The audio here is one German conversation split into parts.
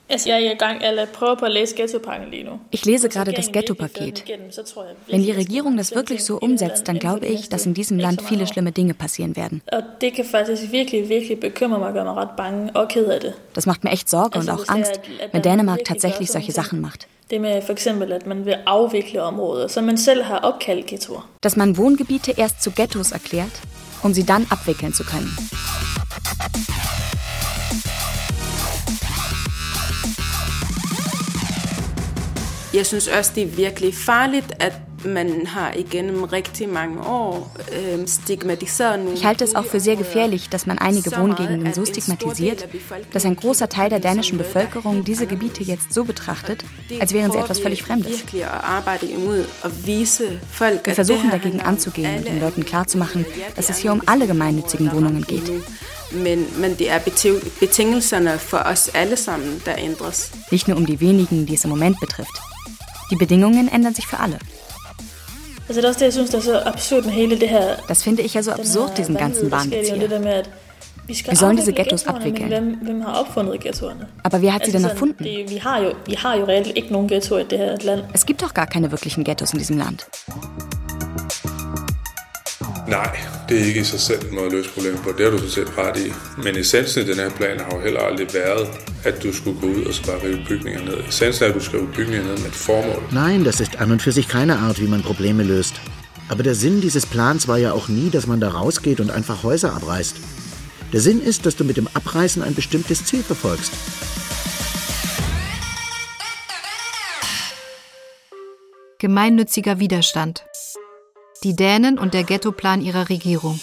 Ich lese gerade das Ghetto-Paket. Wenn die Regierung das wirklich so umsetzt, dann glaube ich, dass in diesem Land viele schlimme Dinge passieren werden. Das macht mir echt Sorge und auch Angst, wenn Dänemark tatsächlich solche Sachen macht. Dass man Wohngebiete erst zu Ghettos erklärt, um sie dann abwickeln zu können. Jeg synes også, det er virkelig farligt, at man har igennem rigtig mange år stigmatiseret nogle. Ich halte es auch für sehr gefährlich, dass man einige Wohngegenden so stigmatisiert, dass ein großer Teil der dänischen Bevölkerung diese Gebiete jetzt so betrachtet, als wären sie etwas völlig Fremdes. Wir versuchen dagegen anzugehen und den Leuten klarzumachen, dass es hier um alle gemeinnützigen Wohnungen geht. Men det er betingelserne for os alle sammen, der ændres. Nicht nur um die wenigen, die es im Moment betrifft. Die Bedingungen ändern sich für alle. Das finde ich ja so absurd, diesen ganzen Wahnwitz hier. Wir sollen diese Ghettos abwickeln. Aber wer hat sie denn erfunden? Es gibt doch gar keine wirklichen Ghettos in diesem Land. Nej, det er ikke i sig selv en måde at løse problemet på. Det har du så set ret i. Men essensen i den her plan har jo heller aldrig været, at du skulle gå ud og så bare rive bygninger ned. Essensen er, at du skal rive bygninger ned med et formål. Nein, das ist an und für sich keine Art, wie man Probleme löst. Aber der Sinn dieses Plans war ja auch nie, dass man da rausgeht und einfach Häuser abreißt. Der Sinn ist, dass du mit dem Abreißen ein bestimmtes Ziel verfolgst. Gemeinnütziger Widerstand. Die Dänen und der Ghettoplan ihrer Regierung.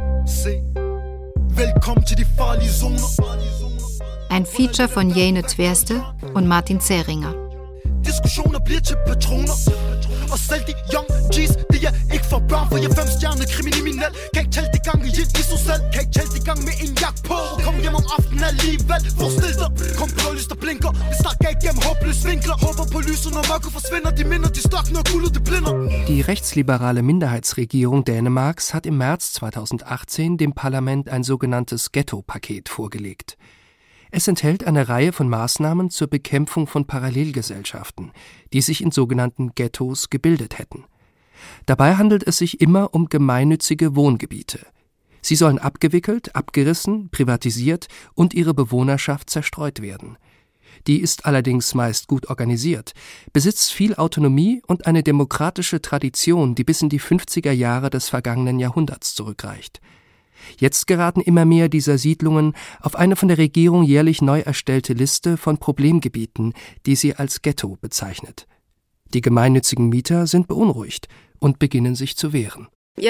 Ein Feature von Jane Tverste und Martin Zähringer. Diskussioner bliver til patroner. Og selv de young G's, det er ikke for børn, for jeg er 5-stjerne kriminel. Kan ikke tælle de gange i sig selv. Kan ikke tælle de gange med en jagt på. Kom hjem om aftenen alligevel. Forestil dig, kom blålys der blinker. Vi snakker igennem håbløse vinkler. Håber på lyset, når mørket forsvinder. De minder, de størkner og guldet, det blinder. Die rechtsliberale Minderheitsregierung Dänemarks hat im März 2018 dem Parlament ein sogenanntes Ghetto-Paket vorgelegt. Es enthält eine Reihe von Maßnahmen zur Bekämpfung von Parallelgesellschaften, die sich in sogenannten Ghettos gebildet hätten. Dabei handelt es sich immer um gemeinnützige Wohngebiete. Sie sollen abgewickelt, abgerissen, privatisiert und ihre Bewohnerschaft zerstreut werden. Die ist allerdings meist gut organisiert, besitzt viel Autonomie und eine demokratische Tradition, die bis in die 50er Jahre des vergangenen Jahrhunderts zurückreicht. Jetzt geraten immer mehr dieser Siedlungen auf eine von der Regierung jährlich neu erstellte Liste von Problemgebieten, die sie als Ghetto bezeichnet. Die gemeinnützigen Mieter sind beunruhigt und beginnen sich zu wehren. Ich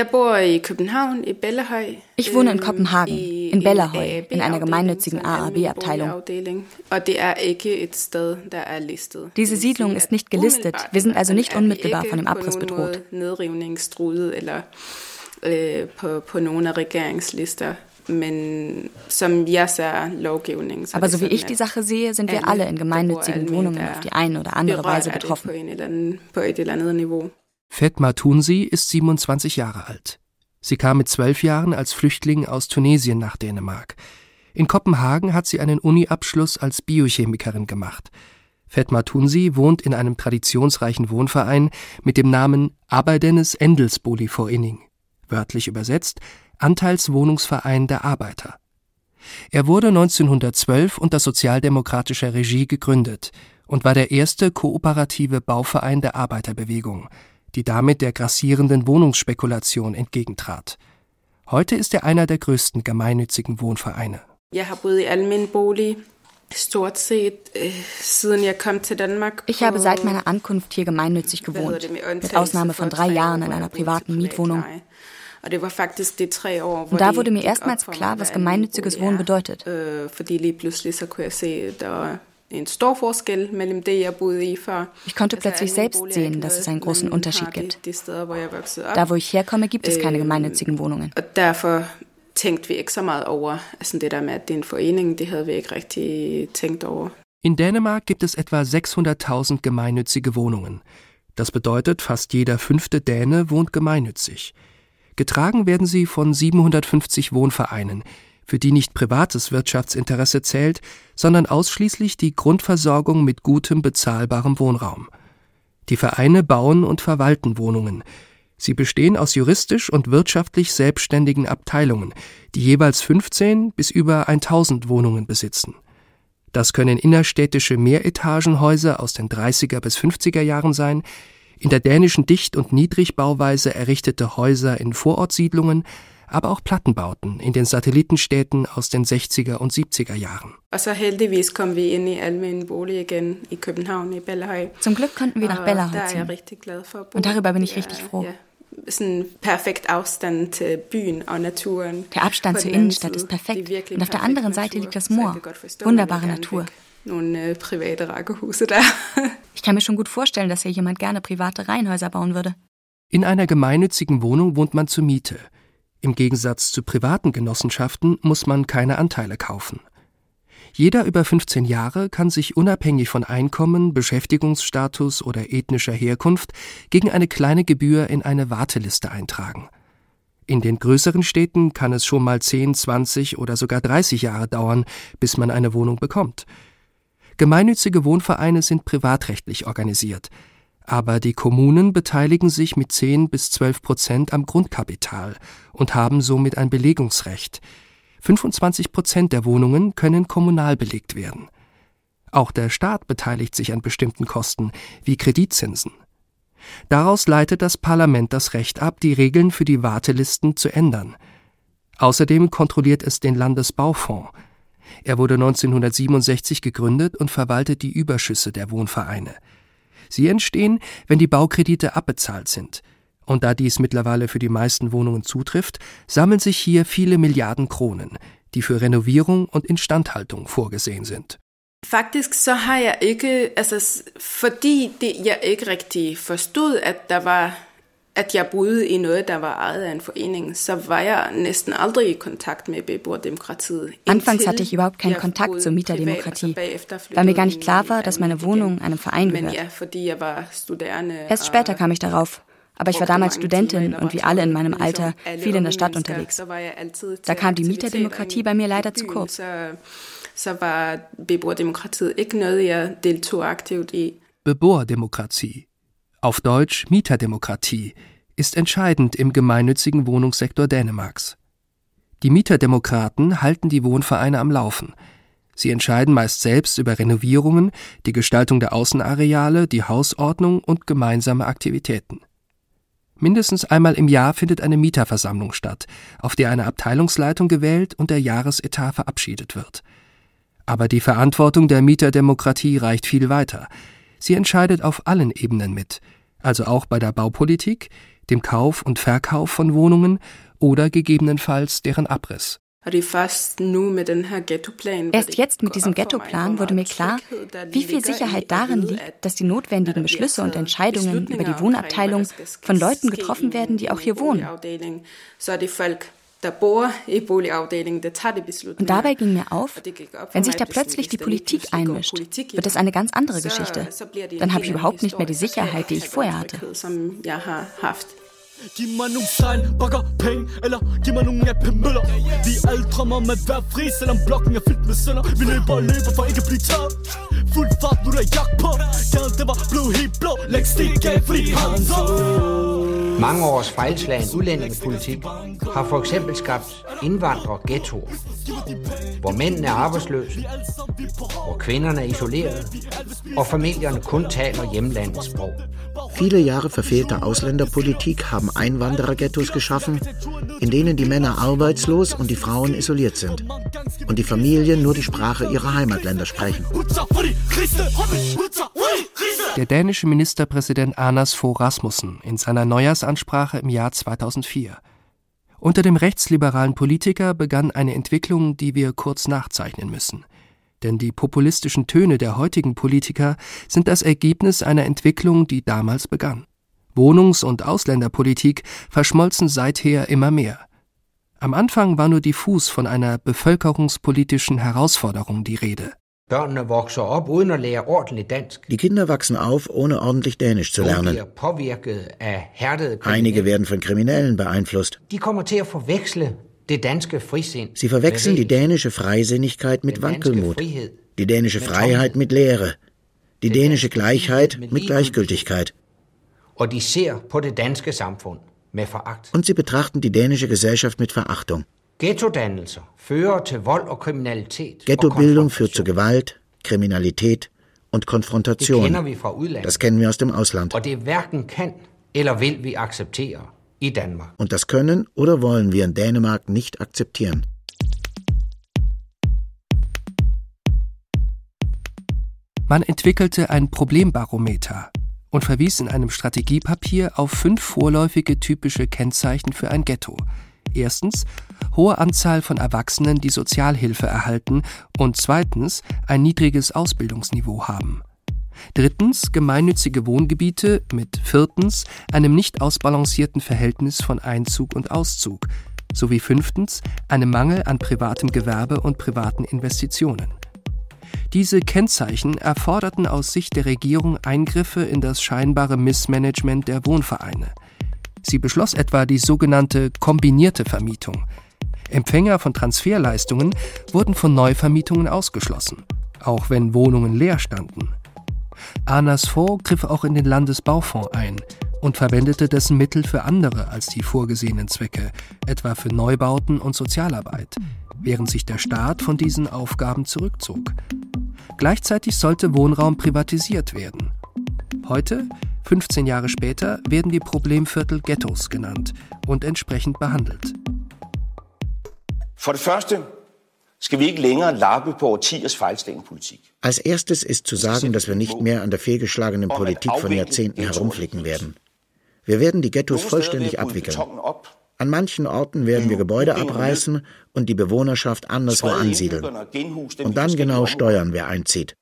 wohne in Kopenhagen, in Bellahøj, in einer gemeinnützigen AAB-Abteilung. Diese Siedlung ist nicht gelistet, wir sind also nicht unmittelbar von dem Abriss bedroht. På nogle af regeringslister, men som jeg ser lovgivningen. Aber so wie ich die Sache sehe, sind wir alle in gemeinnützigen Wohnungen auf die eine oder andere Weise betroffen. Fatma Tunsi ist 27 Jahre alt. Sie kam mit 12 Jahren als Flüchtling aus Tunesien nach Dänemark. In Kopenhagen hat sie einen Uni-Abschluss als Biochemikerin gemacht. Fatma Tunsi wohnt in einem traditionsreichen Wohnverein mit dem Namen Arbejdernes Andelsboligforening. Wörtlich übersetzt, Anteilswohnungsverein der Arbeiter. Er wurde 1912 unter sozialdemokratischer Regie gegründet und war der erste kooperative Bauverein der Arbeiterbewegung, die damit der grassierenden Wohnungsspekulation entgegentrat. Heute ist er einer der größten gemeinnützigen Wohnvereine. Jeg har boet i almen bolig. Ich habe seit meiner Ankunft hier gemeinnützig gewohnt, mit Ausnahme von 3 Jahren in einer privaten Mietwohnung. Und da wurde mir erstmals klar, was gemeinnütziges Wohnen bedeutet. Ich konnte plötzlich selbst sehen, dass es einen großen Unterschied gibt. Da, wo ich herkomme, gibt es keine gemeinnützigen Wohnungen. Tænkte vi ikke så meget over. Altså det der med, at det er en forening, det havde vi ikke rigtig tænkt over. In Dänemark gibt es etwa 600.000 gemeinnützige Wohnungen. Das bedeutet, fast jeder 5. Däne wohnt gemeinnützig. Getragen werden sie von 750 Wohnvereinen, für die nicht privates Wirtschaftsinteresse zählt, sondern ausschließlich die Grundversorgung mit gutem, bezahlbarem Wohnraum. Die Vereine bauen und verwalten Wohnungen. Sie bestehen aus juristisch und wirtschaftlich selbstständigen Abteilungen, die jeweils 15 bis über 1000 Wohnungen besitzen. Das können innerstädtische Mehretagenhäuser aus den 30er bis 50er Jahren sein, in der dänischen Dicht- und Niedrigbauweise errichtete Häuser in Vorortsiedlungen, aber auch Plattenbauten in den Satellitenstädten aus den 60er und 70er Jahren. Zum Glück konnten wir nach Bellahøj ziehen. Und darüber bin ich richtig froh. Der Abstand zur Innenstadt ist perfekt und auf der anderen Seite liegt das Moor. Wunderbare Natur. Ich kann mir schon gut vorstellen, dass hier jemand gerne private Reihenhäuser bauen würde. In einer gemeinnützigen Wohnung wohnt man zur Miete. Im Gegensatz zu privaten Genossenschaften muss man keine Anteile kaufen. Jeder über 15 Jahre kann sich unabhängig von Einkommen, Beschäftigungsstatus oder ethnischer Herkunft gegen eine kleine Gebühr in eine Warteliste eintragen. In den größeren Städten kann es schon mal 10, 20 oder sogar 30 Jahre dauern, bis man eine Wohnung bekommt. Gemeinnützige Wohnvereine sind privatrechtlich organisiert, aber die Kommunen beteiligen sich mit 10 bis 12% am Grundkapital und haben somit ein Belegungsrecht. 25% der Wohnungen können kommunal belegt werden. Auch der Staat beteiligt sich an bestimmten Kosten, wie Kreditzinsen. Daraus leitet das Parlament das Recht ab, die Regeln für die Wartelisten zu ändern. Außerdem kontrolliert es den Landesbaufonds. Er wurde 1967 gegründet und verwaltet die Überschüsse der Wohnvereine. Sie entstehen, wenn die Baukredite abbezahlt sind. Und da dies mittlerweile für die meisten Wohnungen zutrifft, sammeln sich hier viele Milliarden Kronen, die für Renovierung und Instandhaltung vorgesehen sind. Faktisk så har jeg ikke, fordi jeg ikke rigtig forstod, at jeg boede i noget, der var ejet af en forening, så var jeg næsten aldrig i Kontakt med beboerdemokratiet. Anfangs hatte ich überhaupt keinen Kontakt zur Mieterdemokratie, weil mir gar nicht klar war, dass meine Wohnung einem Verein gehört. Erst später kam ich darauf. Aber ich war damals Studentin und wie alle in meinem Alter viel in der Stadt unterwegs. Da kam die Mieterdemokratie bei mir leider zu kurz. Beboerdemokratie, auf Deutsch Mieterdemokratie, ist entscheidend im gemeinnützigen Wohnungssektor Dänemarks. Die Mieterdemokraten halten die Wohnvereine am Laufen. Sie entscheiden meist selbst über Renovierungen, die Gestaltung der Außenareale, die Hausordnung und gemeinsame Aktivitäten. Mindestens einmal im Jahr findet eine Mieterversammlung statt, auf der eine Abteilungsleitung gewählt und der Jahresetat verabschiedet wird. Aber die Verantwortung der Mieterdemokratie reicht viel weiter. Sie entscheidet auf allen Ebenen mit, also auch bei der Baupolitik, dem Kauf und Verkauf von Wohnungen oder gegebenenfalls deren Abriss. Erst jetzt mit diesem Ghettoplan wurde mir klar, wie viel Sicherheit darin liegt, dass die notwendigen Beschlüsse und Entscheidungen über die Wohnabteilung von Leuten getroffen werden, die auch hier wohnen. Und dabei ging mir auf, wenn sich da plötzlich die Politik einmischt, wird es eine ganz andere Geschichte. Dann habe ich überhaupt nicht mehr die Sicherheit, die ich vorher hatte. Giv mig nogle sejl, bakker penge, eller giv mig nogle appemøller. Vi alle drømmer om at være fri, selvom blokken er fyldt med sønder. Vi løber og løber for ikke at blive taget. Fuld fart, nu der er jagt på. Gaden, det var blevet helt blå. Læg stik af, fordi han så. Mange års fejlslagen udlændingepolitik har for eksempel skabt indvandrerghettoer, hvor mændene er arbejdsløse, hvor kvinderne er isoleret, og familierne kun taler hjemlandets sprog. Viele Jahre verfehlte Ausländerpolitik haben Einwandererghettos geschaffen, in denen die Männer arbeitslos und die Frauen isoliert sind und die Familien nur die Sprache ihrer Heimatländer sprechen. Der dänische Ministerpräsident Anders Fogh Rasmussen in seiner Neujahrsansprache im Jahr 2004. Unter dem rechtsliberalen Politiker begann eine Entwicklung, die wir kurz nachzeichnen müssen. Denn die populistischen Töne der heutigen Politiker sind das Ergebnis einer Entwicklung, die damals begann. Wohnungs- und Ausländerpolitik verschmolzen seither immer mehr. Am Anfang war nur diffus von einer bevölkerungspolitischen Herausforderung die Rede. Die Kinder wachsen auf, ohne ordentlich Dänisch zu lernen. Einige werden von Kriminellen beeinflusst. Sie verwechseln die dänische Freisinnigkeit mit Wankelmut, die dänische Freiheit mit Leere, die dänische Gleichheit mit Gleichgültigkeit. Und sie betrachten die dänische Gesellschaft mit Verachtung. Ghettobildung führt zu Gewalt, Kriminalität und Konfrontation. Das kennen wir aus dem Ausland. Und das können oder wollen wir in Dänemark nicht akzeptieren. Man entwickelte ein Problembarometer und verwies in einem Strategiepapier auf 5 vorläufige typische Kennzeichen für ein Ghetto. Erstens, hohe Anzahl von Erwachsenen, die Sozialhilfe erhalten, und zweitens, ein niedriges Ausbildungsniveau haben. Drittens, gemeinnützige Wohngebiete mit viertens, einem nicht ausbalancierten Verhältnis von Einzug und Auszug, sowie fünftens, einem Mangel an privatem Gewerbe und privaten Investitionen. Diese Kennzeichen erforderten aus Sicht der Regierung Eingriffe in das scheinbare Missmanagement der Wohnvereine. Sie beschloss etwa die sogenannte kombinierte Vermietung. Empfänger von Transferleistungen wurden von Neuvermietungen ausgeschlossen, auch wenn Wohnungen leer standen. Anas Fogh griff auch in den Landesbaufonds ein und verwendete dessen Mittel für andere als die vorgesehenen Zwecke, etwa für Neubauten und Sozialarbeit, während sich der Staat von diesen Aufgaben zurückzog. Gleichzeitig sollte Wohnraum privatisiert werden. Heute, 15 Jahre später, werden die Problemviertel Ghettos genannt und entsprechend behandelt. Als erstes ist zu sagen, dass wir nicht mehr an der fehlgeschlagenen Politik von Jahrzehnten herumflicken werden. Wir werden die Ghettos vollständig abwickeln. An manchen Orten werden wir Gebäude abreißen und die Bewohnerschaft anderswo ansiedeln. Und dann genau steuern, wer einzieht.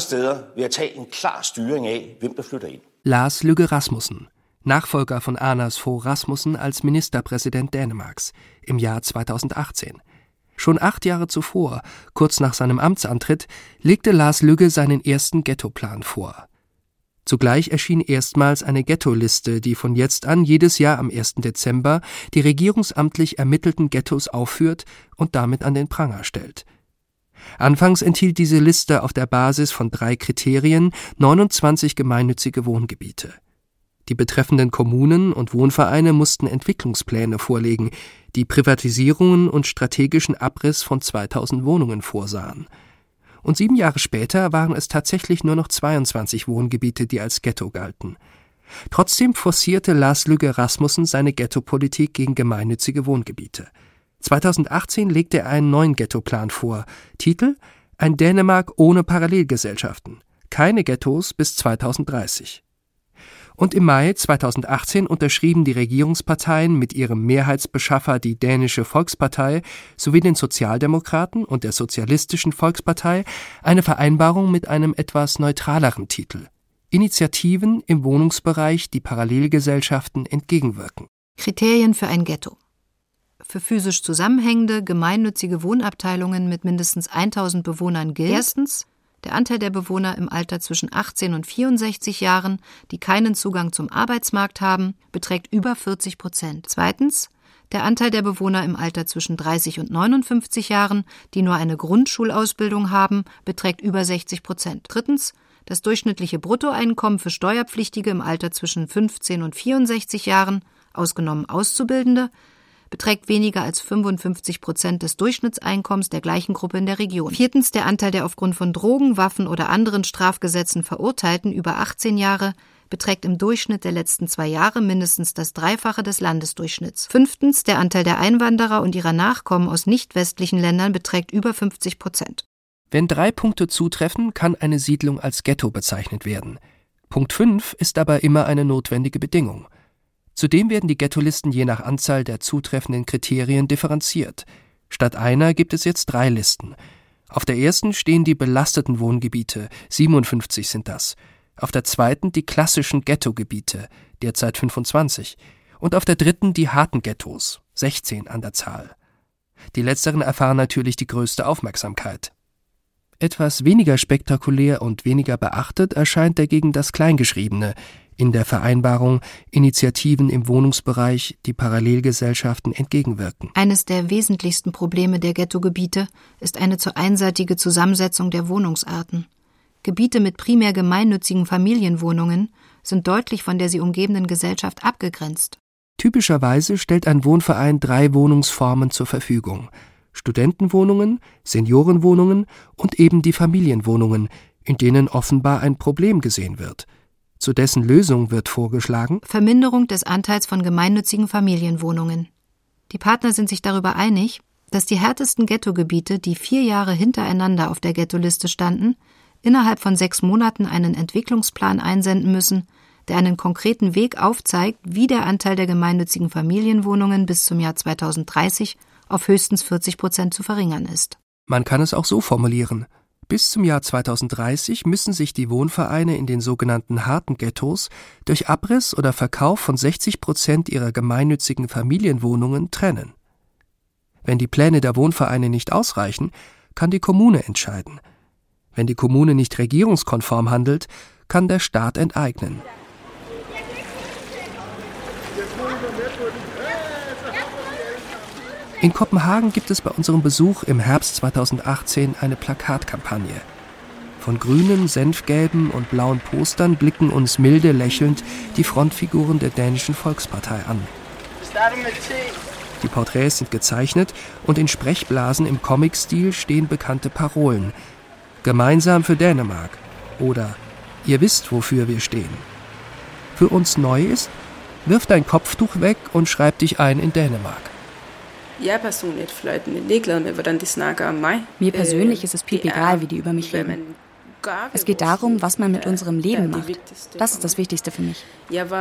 Lars Løkke Rasmussen, Nachfolger von Anders Fogh Rasmussen als Ministerpräsident Dänemarks im Jahr 2018. Schon 8 Jahre zuvor, kurz nach seinem Amtsantritt, legte Lars Løkke seinen ersten Ghettoplan vor. Zugleich erschien erstmals eine Ghettoliste, die von jetzt an jedes Jahr am 1. Dezember die regierungsamtlich ermittelten Ghettos aufführt und damit an den Pranger stellt. Anfangs enthielt diese Liste auf der Basis von 3 Kriterien 29 gemeinnützige Wohngebiete. Die betreffenden Kommunen und Wohnvereine mussten Entwicklungspläne vorlegen, die Privatisierungen und strategischen Abriss von 2000 Wohnungen vorsahen. Und 7 Jahre später waren es tatsächlich nur noch 22 Wohngebiete, die als Ghetto galten. Trotzdem forcierte Lars Løkke Rasmussen seine Ghettopolitik gegen gemeinnützige Wohngebiete. 2018 legte er einen neuen Ghettoplan vor. Titel: Ein Dänemark ohne Parallelgesellschaften. Keine Ghettos bis 2030. Und im Mai 2018 unterschrieben die Regierungsparteien mit ihrem Mehrheitsbeschaffer die Dänische Volkspartei sowie den Sozialdemokraten und der Sozialistischen Volkspartei eine Vereinbarung mit einem etwas neutraleren Titel: Initiativen im Wohnungsbereich, die Parallelgesellschaften entgegenwirken. Kriterien für ein Ghetto: Für physisch zusammenhängende, gemeinnützige Wohnabteilungen mit mindestens 1000 Bewohnern gilt: Erstens, der Anteil der Bewohner im Alter zwischen 18 und 64 Jahren, die keinen Zugang zum Arbeitsmarkt haben, beträgt über 40%. Zweitens, der Anteil der Bewohner im Alter zwischen 30 und 59 Jahren, die nur eine Grundschulausbildung haben, beträgt über 60%. Drittens, das durchschnittliche Bruttoeinkommen für Steuerpflichtige im Alter zwischen 15 und 64 Jahren, ausgenommen Auszubildende, beträgt weniger als 55% des Durchschnittseinkommens der gleichen Gruppe in der Region. Viertens, der Anteil der aufgrund von Drogen, Waffen oder anderen Strafgesetzen Verurteilten über 18 Jahre beträgt im Durchschnitt der letzten 2 Jahre mindestens das Dreifache des Landesdurchschnitts. Fünftens, der Anteil der Einwanderer und ihrer Nachkommen aus nicht-westlichen Ländern beträgt über 50%. Wenn 3 Punkte zutreffen, kann eine Siedlung als Ghetto bezeichnet werden. Punkt 5 ist aber immer eine notwendige Bedingung. Zudem werden die Ghettolisten je nach Anzahl der zutreffenden Kriterien differenziert. Statt einer gibt es jetzt 3 Listen. Auf der ersten stehen die belasteten Wohngebiete, 57 sind das. Auf der zweiten die klassischen Ghettogebiete, derzeit 25. Und auf der dritten die harten Ghettos, 16 an der Zahl. Die letzteren erfahren natürlich die größte Aufmerksamkeit. Etwas weniger spektakulär und weniger beachtet erscheint dagegen das Kleingeschriebene. in der Vereinbarung Initiativen im Wohnungsbereich, die Parallelgesellschaften entgegenwirken. Eines der wesentlichsten Probleme der Ghettogebiete ist eine zu einseitige Zusammensetzung der Wohnungsarten. Gebiete mit primär gemeinnützigen Familienwohnungen sind deutlich von der sie umgebenden Gesellschaft abgegrenzt. Typischerweise stellt ein Wohnverein 3 Wohnungsformen zur Verfügung: Studentenwohnungen, Seniorenwohnungen und eben die Familienwohnungen, in denen offenbar ein Problem gesehen wird. Zu dessen Lösung wird vorgeschlagen: Verminderung des Anteils von gemeinnützigen Familienwohnungen. Die Partner sind sich darüber einig, dass die härtesten Ghettogebiete, die 4 Jahre hintereinander auf der Ghettoliste standen, innerhalb von 6 Monaten einen Entwicklungsplan einsenden müssen, der einen konkreten Weg aufzeigt, wie der Anteil der gemeinnützigen Familienwohnungen bis zum Jahr 2030 auf höchstens 40% zu verringern ist. Man kann es auch so formulieren: Bis zum Jahr 2030 müssen sich die Wohnvereine in den sogenannten harten Ghettos durch Abriss oder Verkauf von 60% ihrer gemeinnützigen Familienwohnungen trennen. Wenn die Pläne der Wohnvereine nicht ausreichen, kann die Kommune entscheiden. Wenn die Kommune nicht regierungskonform handelt, kann der Staat enteignen. In Kopenhagen gibt es bei unserem Besuch im Herbst 2018 eine Plakatkampagne. Von grünen, senfgelben und blauen Postern blicken uns milde lächelnd die Frontfiguren der dänischen Volkspartei an. Die Porträts sind gezeichnet und in Sprechblasen im Comic-Stil stehen bekannte Parolen: Gemeinsam für Dänemark oder Ihr wisst, wofür wir stehen. Für uns neu ist: Wirf dein Kopftuch weg und schreib dich ein in Dänemark. Mir persönlich ist es egal, wie die über mich reden. Es geht darum, was man mit unserem Leben macht. Das ist das Wichtigste für mich.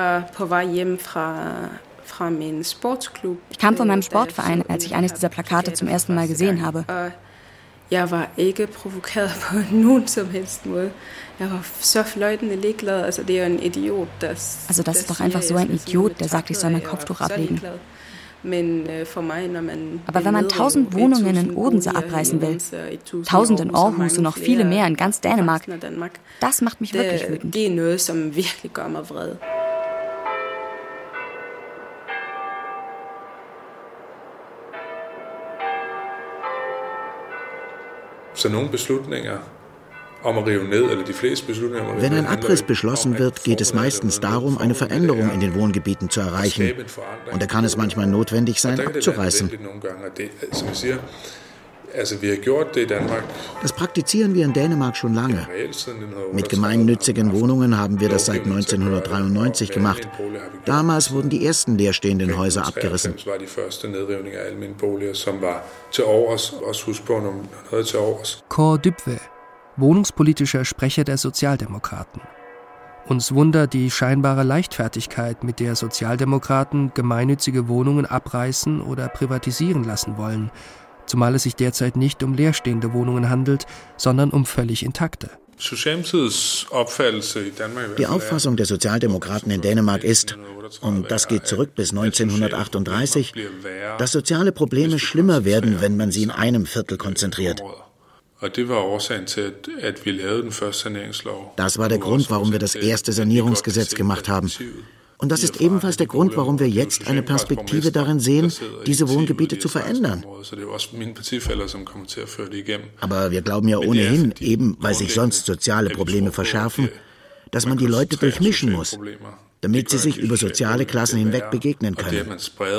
Ich kam von meinem Sportverein, als ich eines dieser Plakate zum ersten Mal gesehen habe. Jeg var ikke provokeret på nogen som helst Måde. Jeg var så fløjtende ligeglad. Also, det er en Idiot, Also das ist doch einfach so ein Idiot, der sagt, ich soll mein Kopftuch ablegen. Aber wenn man 1000 Wohnungen in Odense abreißen will, 1000 in Aarhus und noch viele mehr in ganz Dänemark, das macht mich wirklich wütend. Det er noget, som virkelig gør mig vred. Wenn ein Abriss beschlossen wird, geht es meistens darum, eine Veränderung in den Wohngebieten zu erreichen. Und da kann es manchmal notwendig sein, abzureißen. Das praktizieren wir in Dänemark schon lange. Mit gemeinnützigen Wohnungen haben wir das seit 1993 gemacht. Damals wurden die ersten leerstehenden Häuser abgerissen. Kåre Dybvad, wohnungspolitischer Sprecher der Sozialdemokraten. Uns wundert die scheinbare Leichtfertigkeit, mit der Sozialdemokraten gemeinnützige Wohnungen abreißen oder privatisieren lassen wollen, zumal es sich derzeit nicht um leerstehende Wohnungen handelt, sondern um völlig intakte. Die Auffassung der Sozialdemokraten in Dänemark ist, und das geht zurück bis 1938, dass soziale Probleme schlimmer werden, wenn man sie in einem Viertel konzentriert. Das war der Grund, warum wir das erste Sanierungsgesetz gemacht haben. Und das ist ebenfalls der Grund, warum wir jetzt eine Perspektive darin sehen, diese Wohngebiete zu verändern. Aber wir glauben ja ohnehin, eben weil sich sonst soziale Probleme verschärfen, dass man die Leute durchmischen muss, damit sie sich über soziale Klassen hinweg begegnen können.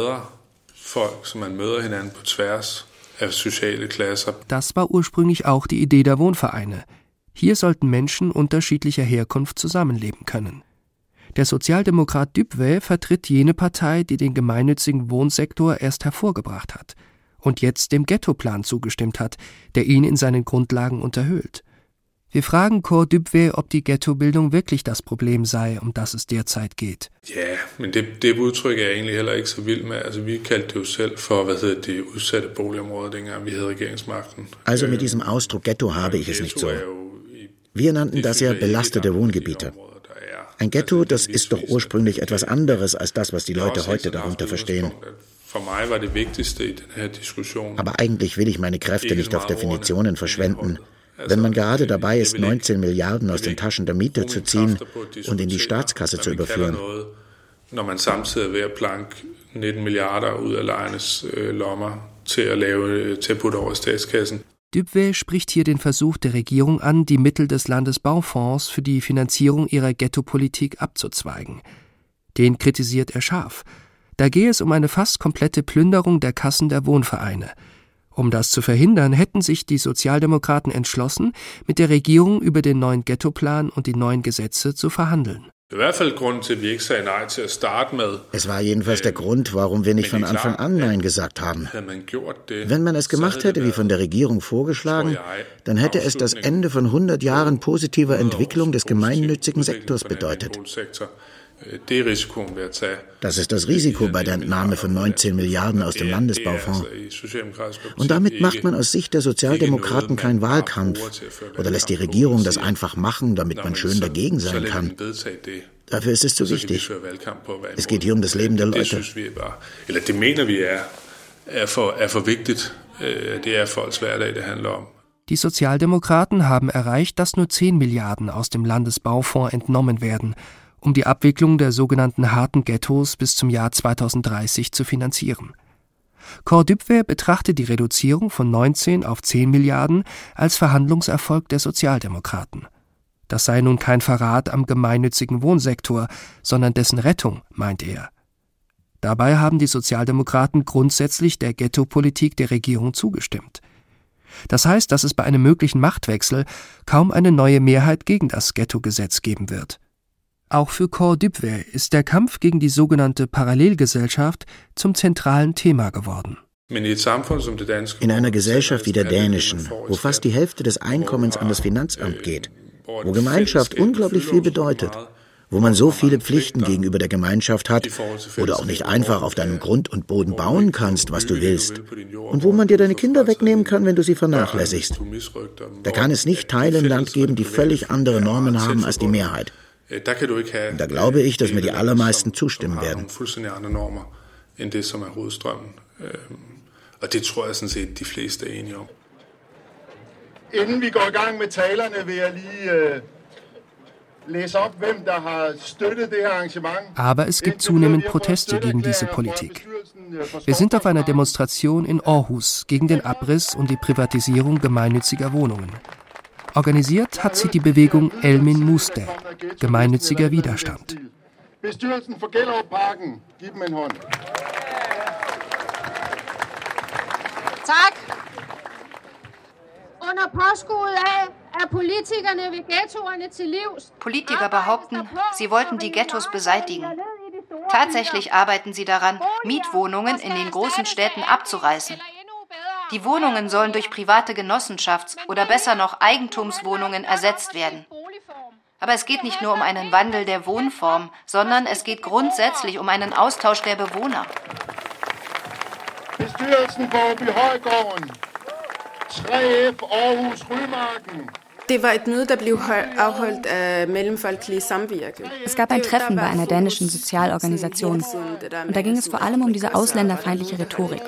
Das war ursprünglich auch die Idee der Wohnvereine. Hier sollten Menschen unterschiedlicher Herkunft zusammenleben können. Der Sozialdemokrat Dybvad vertritt jene Partei, die den gemeinnützigen Wohnsektor erst hervorgebracht hat und jetzt dem Ghettoplan zugestimmt hat, der ihn in seinen Grundlagen unterhöhlt. Wir fragen Kåre Dybvad, ob die Ghettobildung wirklich das Problem sei, um das es derzeit geht. Ja, men det udtryk er egentlig heller ikke så vild med. Altså, vi kaldte det jo selv for, de udsatte boligområder, dengang vi havde regeringsmagten. Also mit diesem Ausdruck Ghetto habe ich es nicht so. Wir nannten das ja belastete Wohngebiete. Ein Ghetto, das ist doch ursprünglich etwas anderes als das, was die Leute heute darunter verstehen. Aber eigentlich will ich meine Kräfte nicht auf Definitionen verschwenden. Wenn man gerade dabei ist, 19 Milliarden aus den Taschen der Mieter zu ziehen und in die Staatskasse zu überführen. Når man samtidig er ved at planke 19 milliarder ud af lejernes lommer til at putte over statskassen. Dybvad spricht hier den Versuch der Regierung an, die Mittel des Landesbaufonds für die Finanzierung ihrer Ghettopolitik abzuzweigen. Den kritisiert er scharf. Da gehe es um eine fast komplette Plünderung der Kassen der Wohnvereine. Um das zu verhindern, hätten sich die Sozialdemokraten entschlossen, mit der Regierung über den neuen Ghettoplan und die neuen Gesetze zu verhandeln. Es war jedenfalls der Grund, warum wir nicht von Anfang an Nein gesagt haben. Wenn man es gemacht hätte, wie von der Regierung vorgeschlagen, dann hätte es das Ende von 100 Jahren positiver Entwicklung des gemeinnützigen Sektors bedeutet. Das ist das Risiko bei der Entnahme von 19 Milliarden aus dem Landesbaufonds. Und damit macht man aus Sicht der Sozialdemokraten keinen Wahlkampf oder lässt die Regierung das einfach machen, damit man schön dagegen sein kann. Dafür ist es zu wichtig. Es geht hier um das Leben der Leute. Die Sozialdemokraten haben erreicht, dass nur 10 Milliarden aus dem Landesbaufonds entnommen werden, um die Abwicklung der sogenannten harten Ghettos bis zum Jahr 2030 zu finanzieren. Kaare Dybvad betrachtet die Reduzierung von 19 auf 10 Milliarden als Verhandlungserfolg der Sozialdemokraten. Das sei nun kein Verrat am gemeinnützigen Wohnsektor, sondern dessen Rettung, meint er. Dabei haben die Sozialdemokraten grundsätzlich der Ghettopolitik der Regierung zugestimmt. Das heißt, dass es bei einem möglichen Machtwechsel kaum eine neue Mehrheit gegen das Ghetto-Gesetz geben wird. Auch für Kaare Dybvad ist der Kampf gegen die sogenannte Parallelgesellschaft zum zentralen Thema geworden. In einer Gesellschaft wie der dänischen, wo fast die Hälfte des Einkommens an das Finanzamt geht, wo Gemeinschaft unglaublich viel bedeutet, wo man so viele Pflichten gegenüber der Gemeinschaft hat, wo du auch nicht einfach auf deinem Grund und Boden bauen kannst, was du willst, und wo man dir deine Kinder wegnehmen kann, wenn du sie vernachlässigst. Da kann es nicht Teile im Land geben, die völlig andere Normen haben als die Mehrheit. Und da glaube ich, dass mir die allermeisten zustimmen werden. Inden vi går i gang med talerne, vil jeg lige læse op, hvem der har støttet det her arrangement. Aber es gibt zunehmend Proteste gegen diese Politik. Wir sind auf einer Demonstration in Aarhus gegen den Abriss und die Privatisierung gemeinnütziger Wohnungen. Organisiert hat sie die Bewegung Elmin Muster, gemeinnütziger Widerstand. Bestyrelsen for Gellerupparken, gib dem en hånd. Tak. Under påskud af, at politikerne vil ghettoerne til livs. Politiker behaupten, sie wollten die Ghettos beseitigen. Tatsächlich arbeiten sie daran, Mietwohnungen in den großen Städten abzureißen. Die Wohnungen sollen durch private Genossenschafts- oder besser noch Eigentumswohnungen ersetzt werden. Aber es geht nicht nur um einen Wandel der Wohnform, sondern es geht grundsätzlich um einen Austausch der Bewohner. Bestyrelsen på Åbyhøjgården, 3F Aarhus Rymarken. Det war ein Møde, der blev afholdt af Mellemfolkelige Samvirke. Es gab ein Treffen bei einer dänischen Sozialorganisation. Und da ging es vor allem um diese ausländerfeindliche Rhetorik.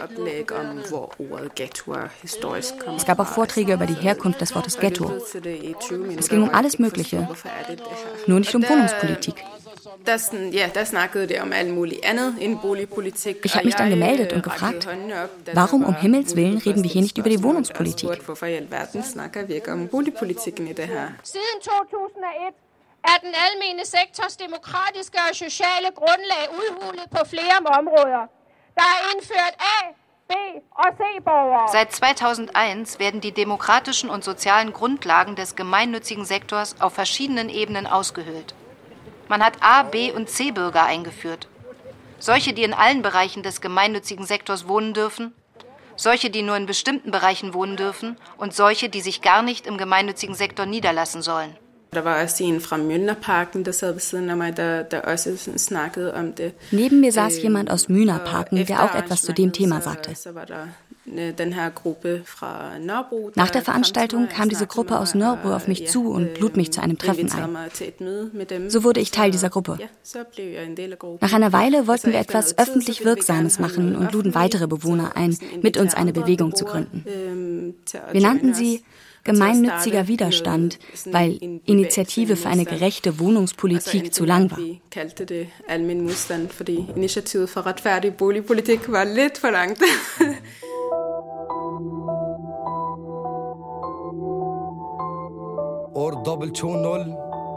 Es gab auch Vorträge über die Herkunft des Wortes Ghetto. Es ging um alles Mögliche, nur nicht um Wohnungspolitik. Der snakkede det om alt muligt andet end boligpolitik. Ich habe mich dann gemeldet und gefragt, warum um Himmels Willen reden wir hier nicht über die Wohnungspolitik? Hvorfor i alverden snakker vi ikke om boligpolitikken i det her? Siden 2001 er den almene sektors demokratiske og sociale grundlag udhulet på flere områder. Der er indført A, B og C-borgere. Seit 2001 werden die demokratischen und sozialen Grundlagen des gemeinnützigen Sektors auf verschiedenen Ebenen ausgehöhlt. Man hat A-, B- und C-Bürger eingeführt. Solche, die in allen Bereichen des gemeinnützigen Sektors wohnen dürfen, solche, die nur in bestimmten Bereichen wohnen dürfen und solche, die sich gar nicht im gemeinnützigen Sektor niederlassen sollen. Der war også en fra Mjølnerparken, der sad ved siden af mig, der også snakkede om det. Neben mir saß jemand aus Mjølnerparken, der auch etwas zu dem Thema sagte. Nach der Veranstaltung kam diese Gruppe aus Nørrebro auf mich zu und lud mich zu einem Treffen ein. So wurde ich Teil dieser Gruppe. Nach einer Weile wollten wir etwas öffentlich Wirksames machen und luden weitere Bewohner ein, mit uns eine Bewegung zu gründen. Wir nannten sie gemeinnütziger Widerstand, weil Initiative für eine gerechte Wohnungspolitik zu lang war. Vi kaldte det almen modstand, fordi initiativet for retfærdig boligpolitik var lidt for langt. År 220.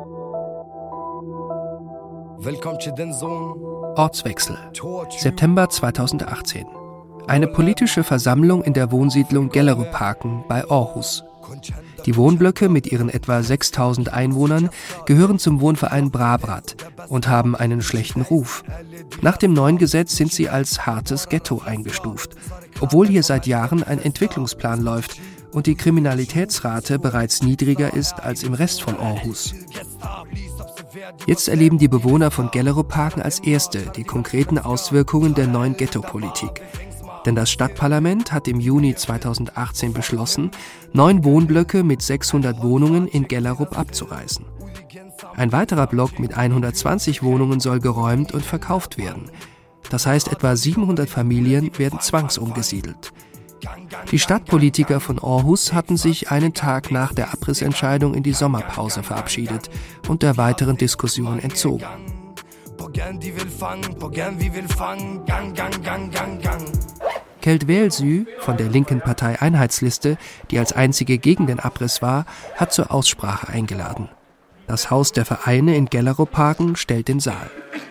Velkommen til den Zone. Ortswechsel. September 2018. Eine politische Versammlung in der Wohnsiedlung Gellerupparken bei Aarhus. Die Wohnblöcke mit ihren etwa 6.000 Einwohnern gehören zum Wohnverein Brabrat und haben einen schlechten Ruf. Nach dem neuen Gesetz sind sie als hartes Ghetto eingestuft, obwohl hier seit Jahren ein Entwicklungsplan läuft und die Kriminalitätsrate bereits niedriger ist als im Rest von Aarhus. Jetzt erleben die Bewohner von Gellerupparken als Erste die konkreten Auswirkungen der neuen Ghetto-Politik. Denn das Stadtparlament hat im Juni 2018 beschlossen, 9 Wohnblöcke mit 600 Wohnungen in Gellerup abzureißen. Ein weiterer Block mit 120 Wohnungen soll geräumt und verkauft werden. Das heißt, etwa 700 Familien werden zwangsumgesiedelt. Die Stadtpolitiker von Aarhus hatten sich einen Tag nach der Abrissentscheidung in die Sommerpause verabschiedet und der weiteren Diskussion entzogen. Kelt Welsü von der linken Partei Einheitsliste, die als einzige gegen den Abriss war, hat zur Aussprache eingeladen. Das Haus der Vereine in Gellerupparken stellt den Saal.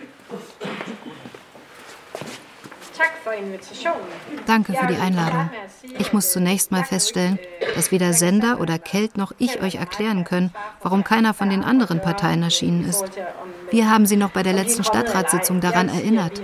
Danke für die Einladung. Ich muss zunächst mal feststellen, dass weder Sender oder Kelt noch ich euch erklären können, warum keiner von den anderen Parteien erschienen ist. Wir haben sie noch bei der letzten Stadtratssitzung daran erinnert.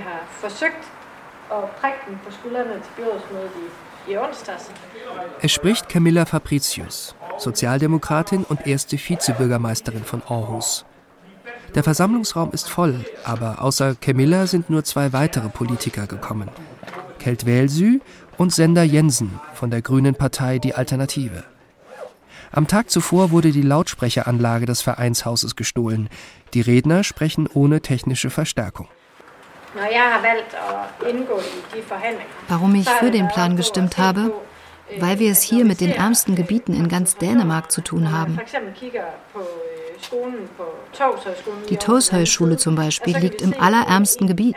Es spricht Camilla Fabricius, Sozialdemokratin und erste Vizebürgermeisterin von Aarhus. Der Versammlungsraum ist voll, aber außer Camilla sind nur 2 weitere Politiker gekommen. Kelt Welsü und Sender Jensen von der grünen Partei Die Alternative. Am Tag zuvor wurde die Lautsprecheranlage des Vereinshauses gestohlen. Die Redner sprechen ohne technische Verstärkung. Warum ich für den Plan gestimmt habe? Weil wir es hier mit den ärmsten Gebieten in ganz Dänemark zu tun haben. Die Tovshøj-Schule zum Beispiel liegt im allerärmsten Gebiet.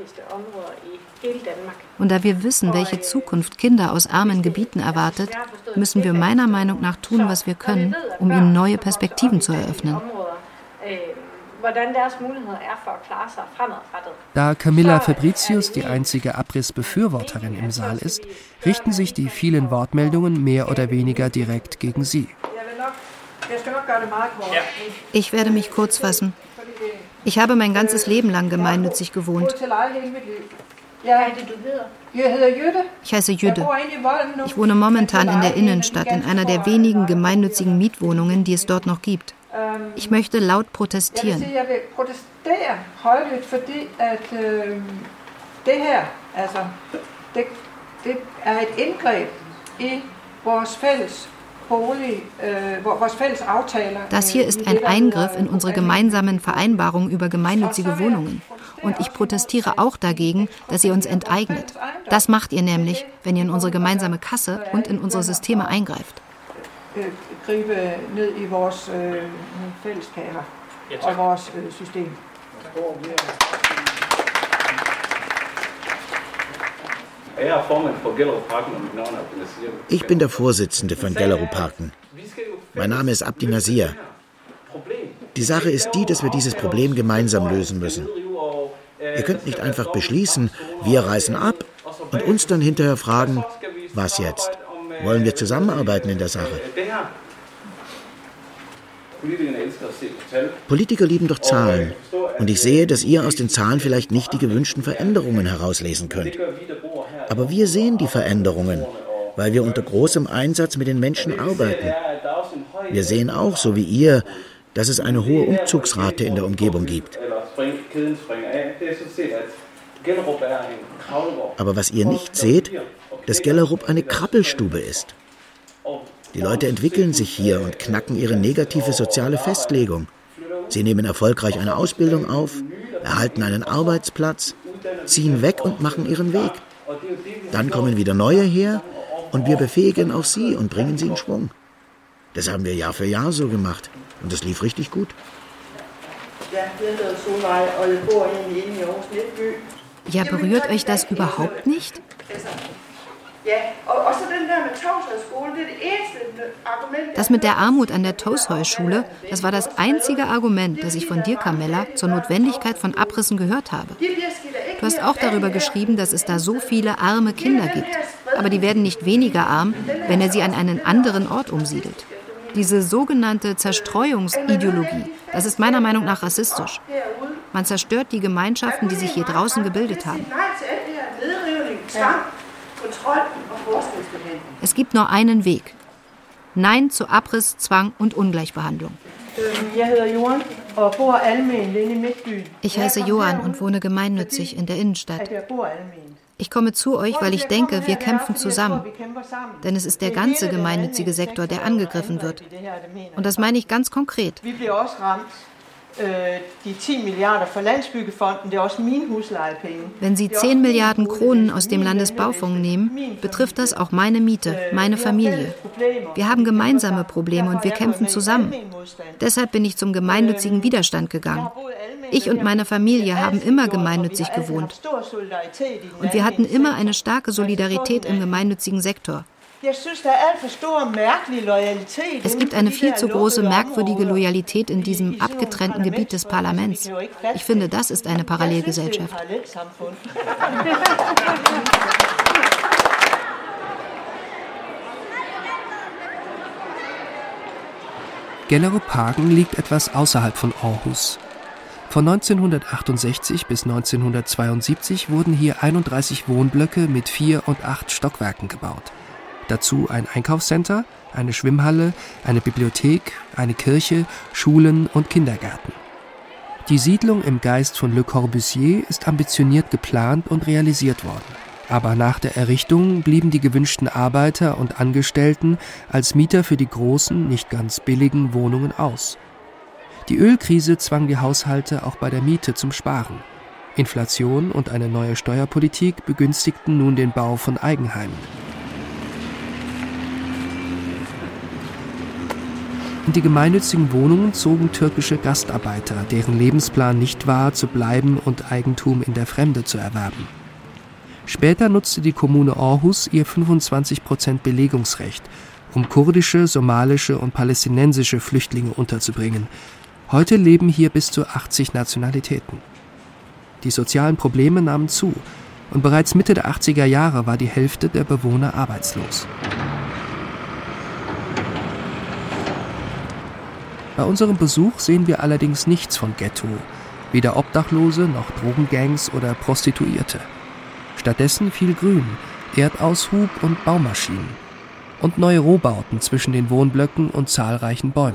Und da wir wissen, welche Zukunft Kinder aus armen Gebieten erwartet, müssen wir meiner Meinung nach tun, was wir können, um ihnen neue Perspektiven zu eröffnen. Da Camilla Fabricius die einzige Abrissbefürworterin im Saal ist, richten sich die vielen Wortmeldungen mehr oder weniger direkt gegen sie. Ich werde mich kurz fassen. Ich habe mein ganzes Leben lang gemeinnützig gewohnt. Ich heiße Jytte. Ich wohne momentan in der Innenstadt, in einer der wenigen gemeinnützigen Mietwohnungen, die es dort noch gibt. Ich möchte laut protestieren. Jeg vil protestere højlydt, fordi at det her, altså, det er et indgreb i vores fælles bolig, vores fælles aftaler. Das hier ist ein Eingriff in unsere gemeinsamen Vereinbarungen über gemeinnützige Wohnungen. Und ich protestiere auch dagegen, dass ihr uns enteignet. Das macht ihr nämlich, wenn ihr in unsere gemeinsame Kasse und in unsere Systeme eingreift. Gribe ned i vores fælleskager og vores system. Ich bin der Vorsitzende von Gellerupparken. Mein Name ist Abdi Nasir. Die Sache ist die, dass wir dieses Problem gemeinsam lösen müssen. Ihr könnt nicht einfach beschließen, wir reißen ab und uns dann hinterher fragen, was jetzt? Wollen wir zusammenarbeiten in der Sache? Politiker lieben doch Zahlen. Und ich sehe, dass ihr aus den Zahlen vielleicht nicht die gewünschten Veränderungen herauslesen könnt. Aber wir sehen die Veränderungen, weil wir unter großem Einsatz mit den Menschen arbeiten. Wir sehen auch, so wie ihr, dass es eine hohe Umzugsrate in der Umgebung gibt. Aber was ihr nicht seht, dass Gellerup eine Krabbelstube ist. Die Leute entwickeln sich hier und knacken ihre negative soziale Festlegung. Sie nehmen erfolgreich eine Ausbildung auf, erhalten einen Arbeitsplatz, ziehen weg und machen ihren Weg. Dann kommen wieder neue her und wir befähigen auch sie und bringen sie in Schwung. Das haben wir Jahr für Jahr so gemacht. Und das lief richtig gut. Ja, berührt euch das überhaupt nicht? Das mit der Armut an der Toesheuschule, das war das einzige Argument, das ich von dir, Carmella, zur Notwendigkeit von Abrissen gehört habe. Du hast auch darüber geschrieben, dass es da so viele arme Kinder gibt. Aber die werden nicht weniger arm, wenn er sie an einen anderen Ort umsiedelt. Diese sogenannte Zerstreuungsideologie, das ist meiner Meinung nach rassistisch. Man zerstört die Gemeinschaften, die sich hier draußen gebildet haben. Es gibt nur einen Weg. Nein zu Abriss, Zwang und Ungleichbehandlung. Ich heiße Johann und wohne gemeinnützig in der Innenstadt. Ich komme zu euch, weil ich denke, wir kämpfen zusammen. Denn es ist der ganze gemeinnützige Sektor, der angegriffen wird. Und das meine ich ganz konkret. Wenn Sie 10 Milliarden Kronen aus dem Landesbaufonds nehmen, betrifft das auch meine Miete, meine Familie. Wir haben gemeinsame Probleme und wir kämpfen zusammen. Deshalb bin ich zum gemeinnützigen Widerstand gegangen. Ich und meine Familie haben immer gemeinnützig gewohnt. Und wir hatten immer eine starke Solidarität im gemeinnützigen Sektor. Es gibt eine viel zu große, merkwürdige Loyalität in diesem abgetrennten Gebiet des Parlaments. Ich finde, das ist eine Parallelgesellschaft. Gellerup-Hagen liegt etwas außerhalb von Aarhus. Von 1968 bis 1972 wurden hier 31 Wohnblöcke mit 4 und 8 Stockwerken gebaut. Dazu ein Einkaufscenter, eine Schwimmhalle, eine Bibliothek, eine Kirche, Schulen und Kindergärten. Die Siedlung im Geist von Le Corbusier ist ambitioniert geplant und realisiert worden. Aber nach der Errichtung blieben die gewünschten Arbeiter und Angestellten als Mieter für die großen, nicht ganz billigen Wohnungen aus. Die Ölkrise zwang die Haushalte auch bei der Miete zum Sparen. Inflation und eine neue Steuerpolitik begünstigten nun den Bau von Eigenheimen. In die gemeinnützigen Wohnungen zogen türkische Gastarbeiter, deren Lebensplan nicht war, zu bleiben und Eigentum in der Fremde zu erwerben. Später nutzte die Kommune Aarhus ihr 25% Belegungsrecht, um kurdische, somalische und palästinensische Flüchtlinge unterzubringen. Heute leben hier bis zu 80 Nationalitäten. Die sozialen Probleme nahmen zu und bereits Mitte der 80er Jahre war die Hälfte der Bewohner arbeitslos. Bei unserem Besuch sehen wir allerdings nichts von Ghetto, weder Obdachlose noch Drogengangs oder Prostituierte. Stattdessen viel Grün, Erdaushub und Baumaschinen und neue Rohbauten zwischen den Wohnblöcken und zahlreichen Bäumen.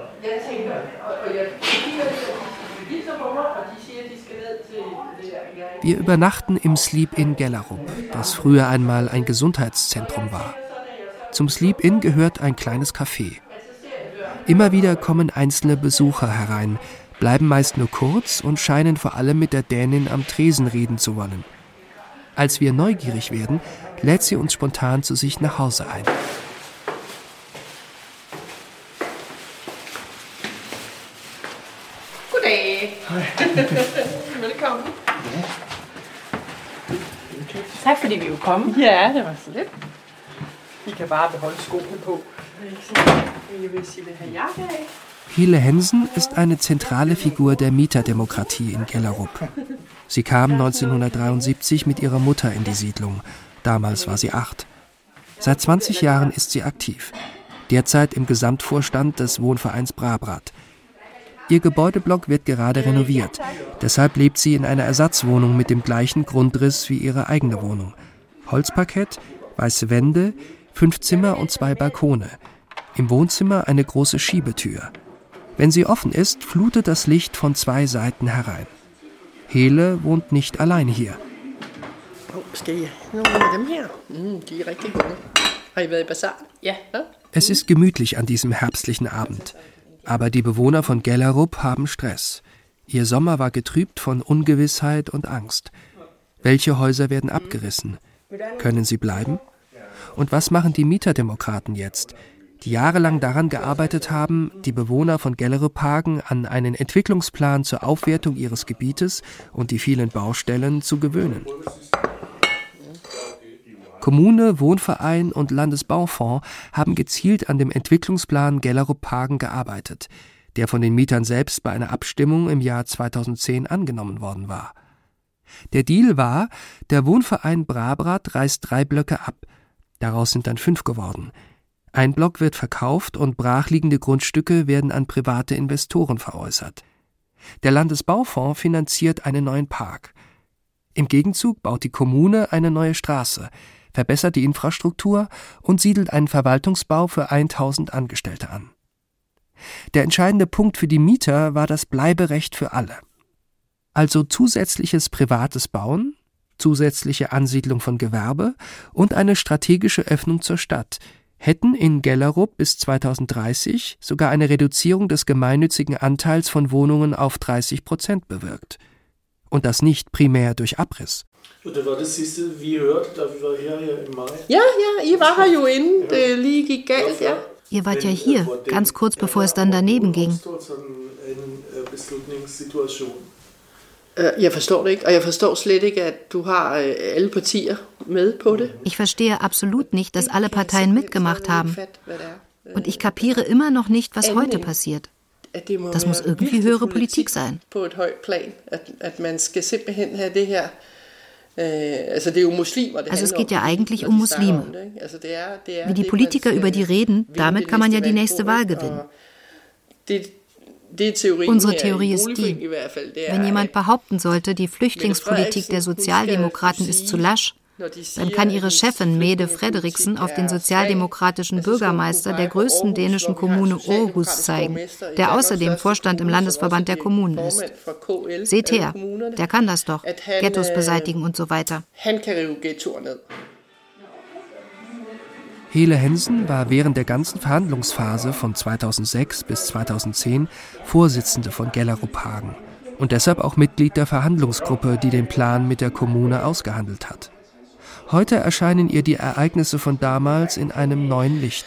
Wir übernachten im Sleep-In Gellerup, das früher einmal ein Gesundheitszentrum war. Zum Sleep-In gehört ein kleines Café. Immer wieder kommen einzelne Besucher herein, bleiben meist nur kurz und scheinen vor allem mit der Dänin am Tresen reden zu wollen. Als wir neugierig werden, lädt sie uns spontan zu sich nach Hause ein. Goddag. Velkommen. Tak fordi vi kunne komme. Ja, det var så lidt. I kan bare beholde skoene på. Hille Hensen ist eine zentrale Figur der Mieterdemokratie in Gellerup. Sie kam 1973 mit ihrer Mutter in die Siedlung. Damals war sie 8. Seit 20 Jahren ist sie aktiv. Derzeit im Gesamtvorstand des Wohnvereins Brabrat. Ihr Gebäudeblock wird gerade renoviert. Deshalb lebt sie in einer Ersatzwohnung mit dem gleichen Grundriss wie ihre eigene Wohnung. Holzparkett, weiße Wände, 5 Zimmer und 2 Balkone. Im Wohnzimmer eine große Schiebetür. Wenn sie offen ist, flutet das Licht von 2 Seiten herein. Hele wohnt nicht allein hier. Es ist gemütlich an diesem herbstlichen Abend. Aber die Bewohner von Gellerup haben Stress. Ihr Sommer war getrübt von Ungewissheit und Angst. Welche Häuser werden abgerissen? Können sie bleiben? Und was machen die Mieterdemokraten jetzt? die jahrelang daran gearbeitet haben, die Bewohner von Gelleruphagen an einen Entwicklungsplan zur Aufwertung ihres Gebietes und die vielen Baustellen zu gewöhnen. Kommune, Wohnverein und Landesbaufonds haben gezielt an dem Entwicklungsplan Gelleruphagen gearbeitet, der von den Mietern selbst bei einer Abstimmung im Jahr 2010 angenommen worden war. Der Deal war, der Wohnverein Brabrad reißt 3 Blöcke ab. Daraus sind dann 5 geworden. Ein Block wird verkauft und brachliegende Grundstücke werden an private Investoren veräußert. Der Landesbaufonds finanziert einen neuen Park. Im Gegenzug baut die Kommune eine neue Straße, verbessert die Infrastruktur und siedelt einen Verwaltungsbau für 1000 Angestellte an. Der entscheidende Punkt für die Mieter war das Bleiberecht für alle. Also zusätzliches privates Bauen, zusätzliche Ansiedlung von Gewerbe und eine strategische Öffnung zur Stadt hätten in Gellerup bis 2030 sogar eine Reduzierung des gemeinnützigen Anteils von Wohnungen auf 30% bewirkt. Und das nicht primär durch Abriss. Det var det sidste, vi hørte, da vi var her im Mai. Ja, I var her jo inden det lige gik galt, ja. Ihr wart ja hier, ganz kurz bevor es dann daneben ging. Jeg forstår det ikke, og jeg forstår slet ikke, at du har alle partier med på det. Ich verstehe absolut nicht, dass alle Parteien mitgemacht haben. Und ich kapiere immer noch nicht, was heute passiert. Das muss irgendwie höhere Politik sein. Also es geht ja eigentlich um Muslime. Wie die Politiker über die reden, damit kann man ja die nächste Wahl gewinnen. Unsere Theorie ist die, wenn jemand behaupten sollte, die Flüchtlingspolitik der Sozialdemokraten ist zu lasch, dann kann ihre Chefin Mette Frederiksen auf den sozialdemokratischen Bürgermeister der größten dänischen Kommune Aarhus zeigen, der außerdem Vorstand im Landesverband der Kommunen ist. Seht her, der kann das doch, Ghettos beseitigen und so weiter. Hele Hensen war während der ganzen Verhandlungsphase von 2006 bis 2010 Vorsitzende von Gelleruphagen und deshalb auch Mitglied der Verhandlungsgruppe, die den Plan mit der Kommune ausgehandelt hat. Heute erscheinen ihr die Ereignisse von damals in einem neuen Licht.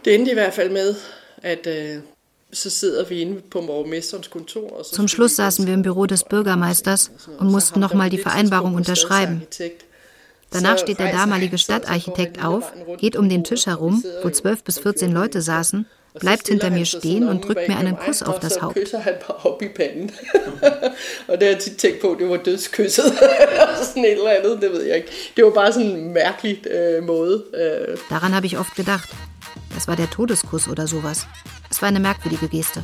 Zum Schluss saßen wir im Büro des Bürgermeisters und mussten nochmal die Vereinbarung unterschreiben. Danach steht der damalige Stadtarchitekt auf, geht um den Tisch herum, wo 12 bis 14 Leute saßen, bleibt hinter mir stehen und drückt mir einen Kuss auf das Haupt. Og det har jeg tit tænkt på, det var dødskysset. Sådan et eller andet, det ved jeg ikke. Det var bare sådan en mærkelig måde. Daran habe ich oft gedacht. Das war der Todeskuss oder sowas. Es war eine merkwürdige Geste.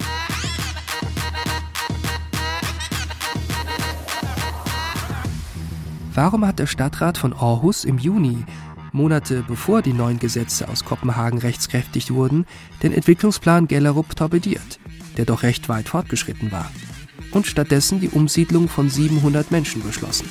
Warum hat der Stadtrat von Aarhus im Juni, Monate bevor die neuen Gesetze aus Kopenhagen rechtskräftig wurden, den Entwicklungsplan Gellerup torpediert, der doch recht weit fortgeschritten war, und stattdessen die Umsiedlung von 700 Menschen beschlossen?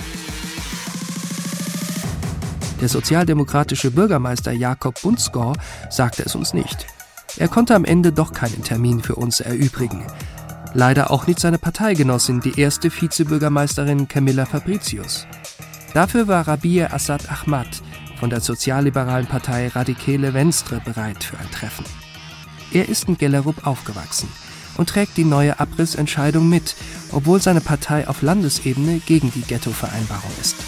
Der sozialdemokratische Bürgermeister Jakob Bundsgaard sagte es uns nicht. Er konnte am Ende doch keinen Termin für uns erübrigen. Leider auch nicht seine Parteigenossin, die erste Vizebürgermeisterin Camilla Fabricius. Dafür war Rabih Assad Ahmad von der sozialliberalen Partei Radikale Venstre bereit für ein Treffen. Er ist in Gellerup aufgewachsen und trägt die neue Abrissentscheidung mit, obwohl seine Partei auf Landesebene gegen die Ghetto-Vereinbarung ist.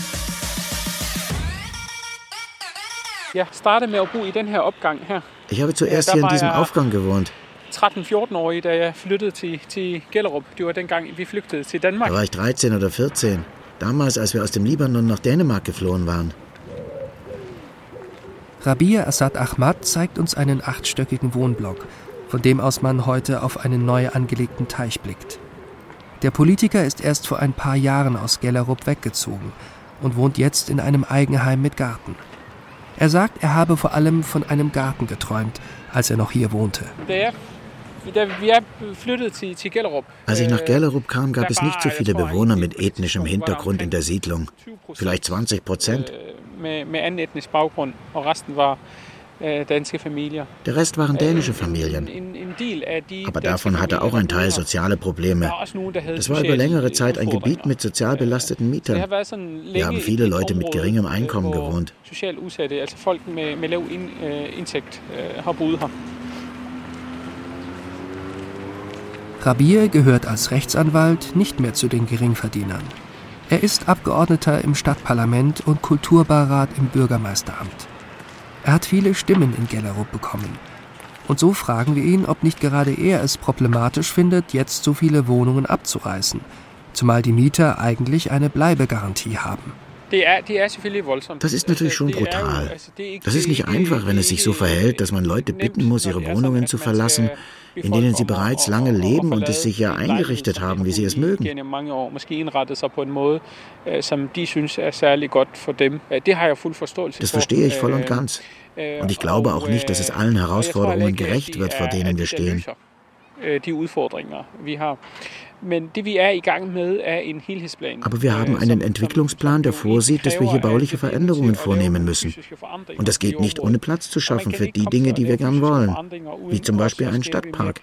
Ich habe zuerst hier in diesem Aufgang gewohnt. 13-14-årig, da jeg flyttede til Gellerup. Det var dengang, vi flygtede til Danmark. Da war ich 13 oder 14. Damals, als wir aus dem Libanon nach Dänemark geflohen waren. Rabih Assad Ahmad zeigt uns einen 8-stöckigen Wohnblock, von dem aus man heute auf einen neu angelegten Teich blickt. Der Politiker ist erst vor ein paar Jahren aus Gellerup weggezogen und wohnt jetzt in einem Eigenheim mit Garten. Er sagt, er habe vor allem von einem Garten geträumt, als er noch hier wohnte. Als ich nach Gellerup kam, gab es nicht so viele Bewohner mit ethnischem Hintergrund in der Siedlung. Vielleicht 20%. danske Familien. Der Rest waren dänische Familien. Aber davon hatte auch ein Teil soziale Probleme. Das war über längere Zeit ein Gebiet mit sozial belasteten Mietern. Hier haben viele Leute mit geringem Einkommen gewohnt. Socialt udsatte, altså folk med lav indtægt, har boet her. Rabier gehört als Rechtsanwalt nicht mehr zu den Geringverdienern. Er ist Abgeordneter im Stadtparlament und Kulturbeirat im Bürgermeisteramt. Er hat viele Stimmen in Gellerup bekommen. Und so fragen wir ihn, ob nicht gerade er es problematisch findet, jetzt so viele Wohnungen abzureißen, zumal die Mieter eigentlich eine Bleibegarantie haben. Das ist natürlich schon brutal. Das ist nicht einfach, wenn es sich so verhält, dass man Leute bitten muss, ihre Wohnungen zu verlassen, in denen sie bereits lange leben und es sich ja eingerichtet haben, wie sie es mögen. Das verstehe ich voll und ganz. Und ich glaube auch nicht, dass es allen Herausforderungen gerecht wird, vor denen wir stehen. Aber wir haben einen Entwicklungsplan, der vorsieht, dass wir hier bauliche Veränderungen vornehmen müssen. Und das geht nicht, ohne Platz zu schaffen für die Dinge, die wir gern wollen, wie zum Beispiel einen Stadtpark.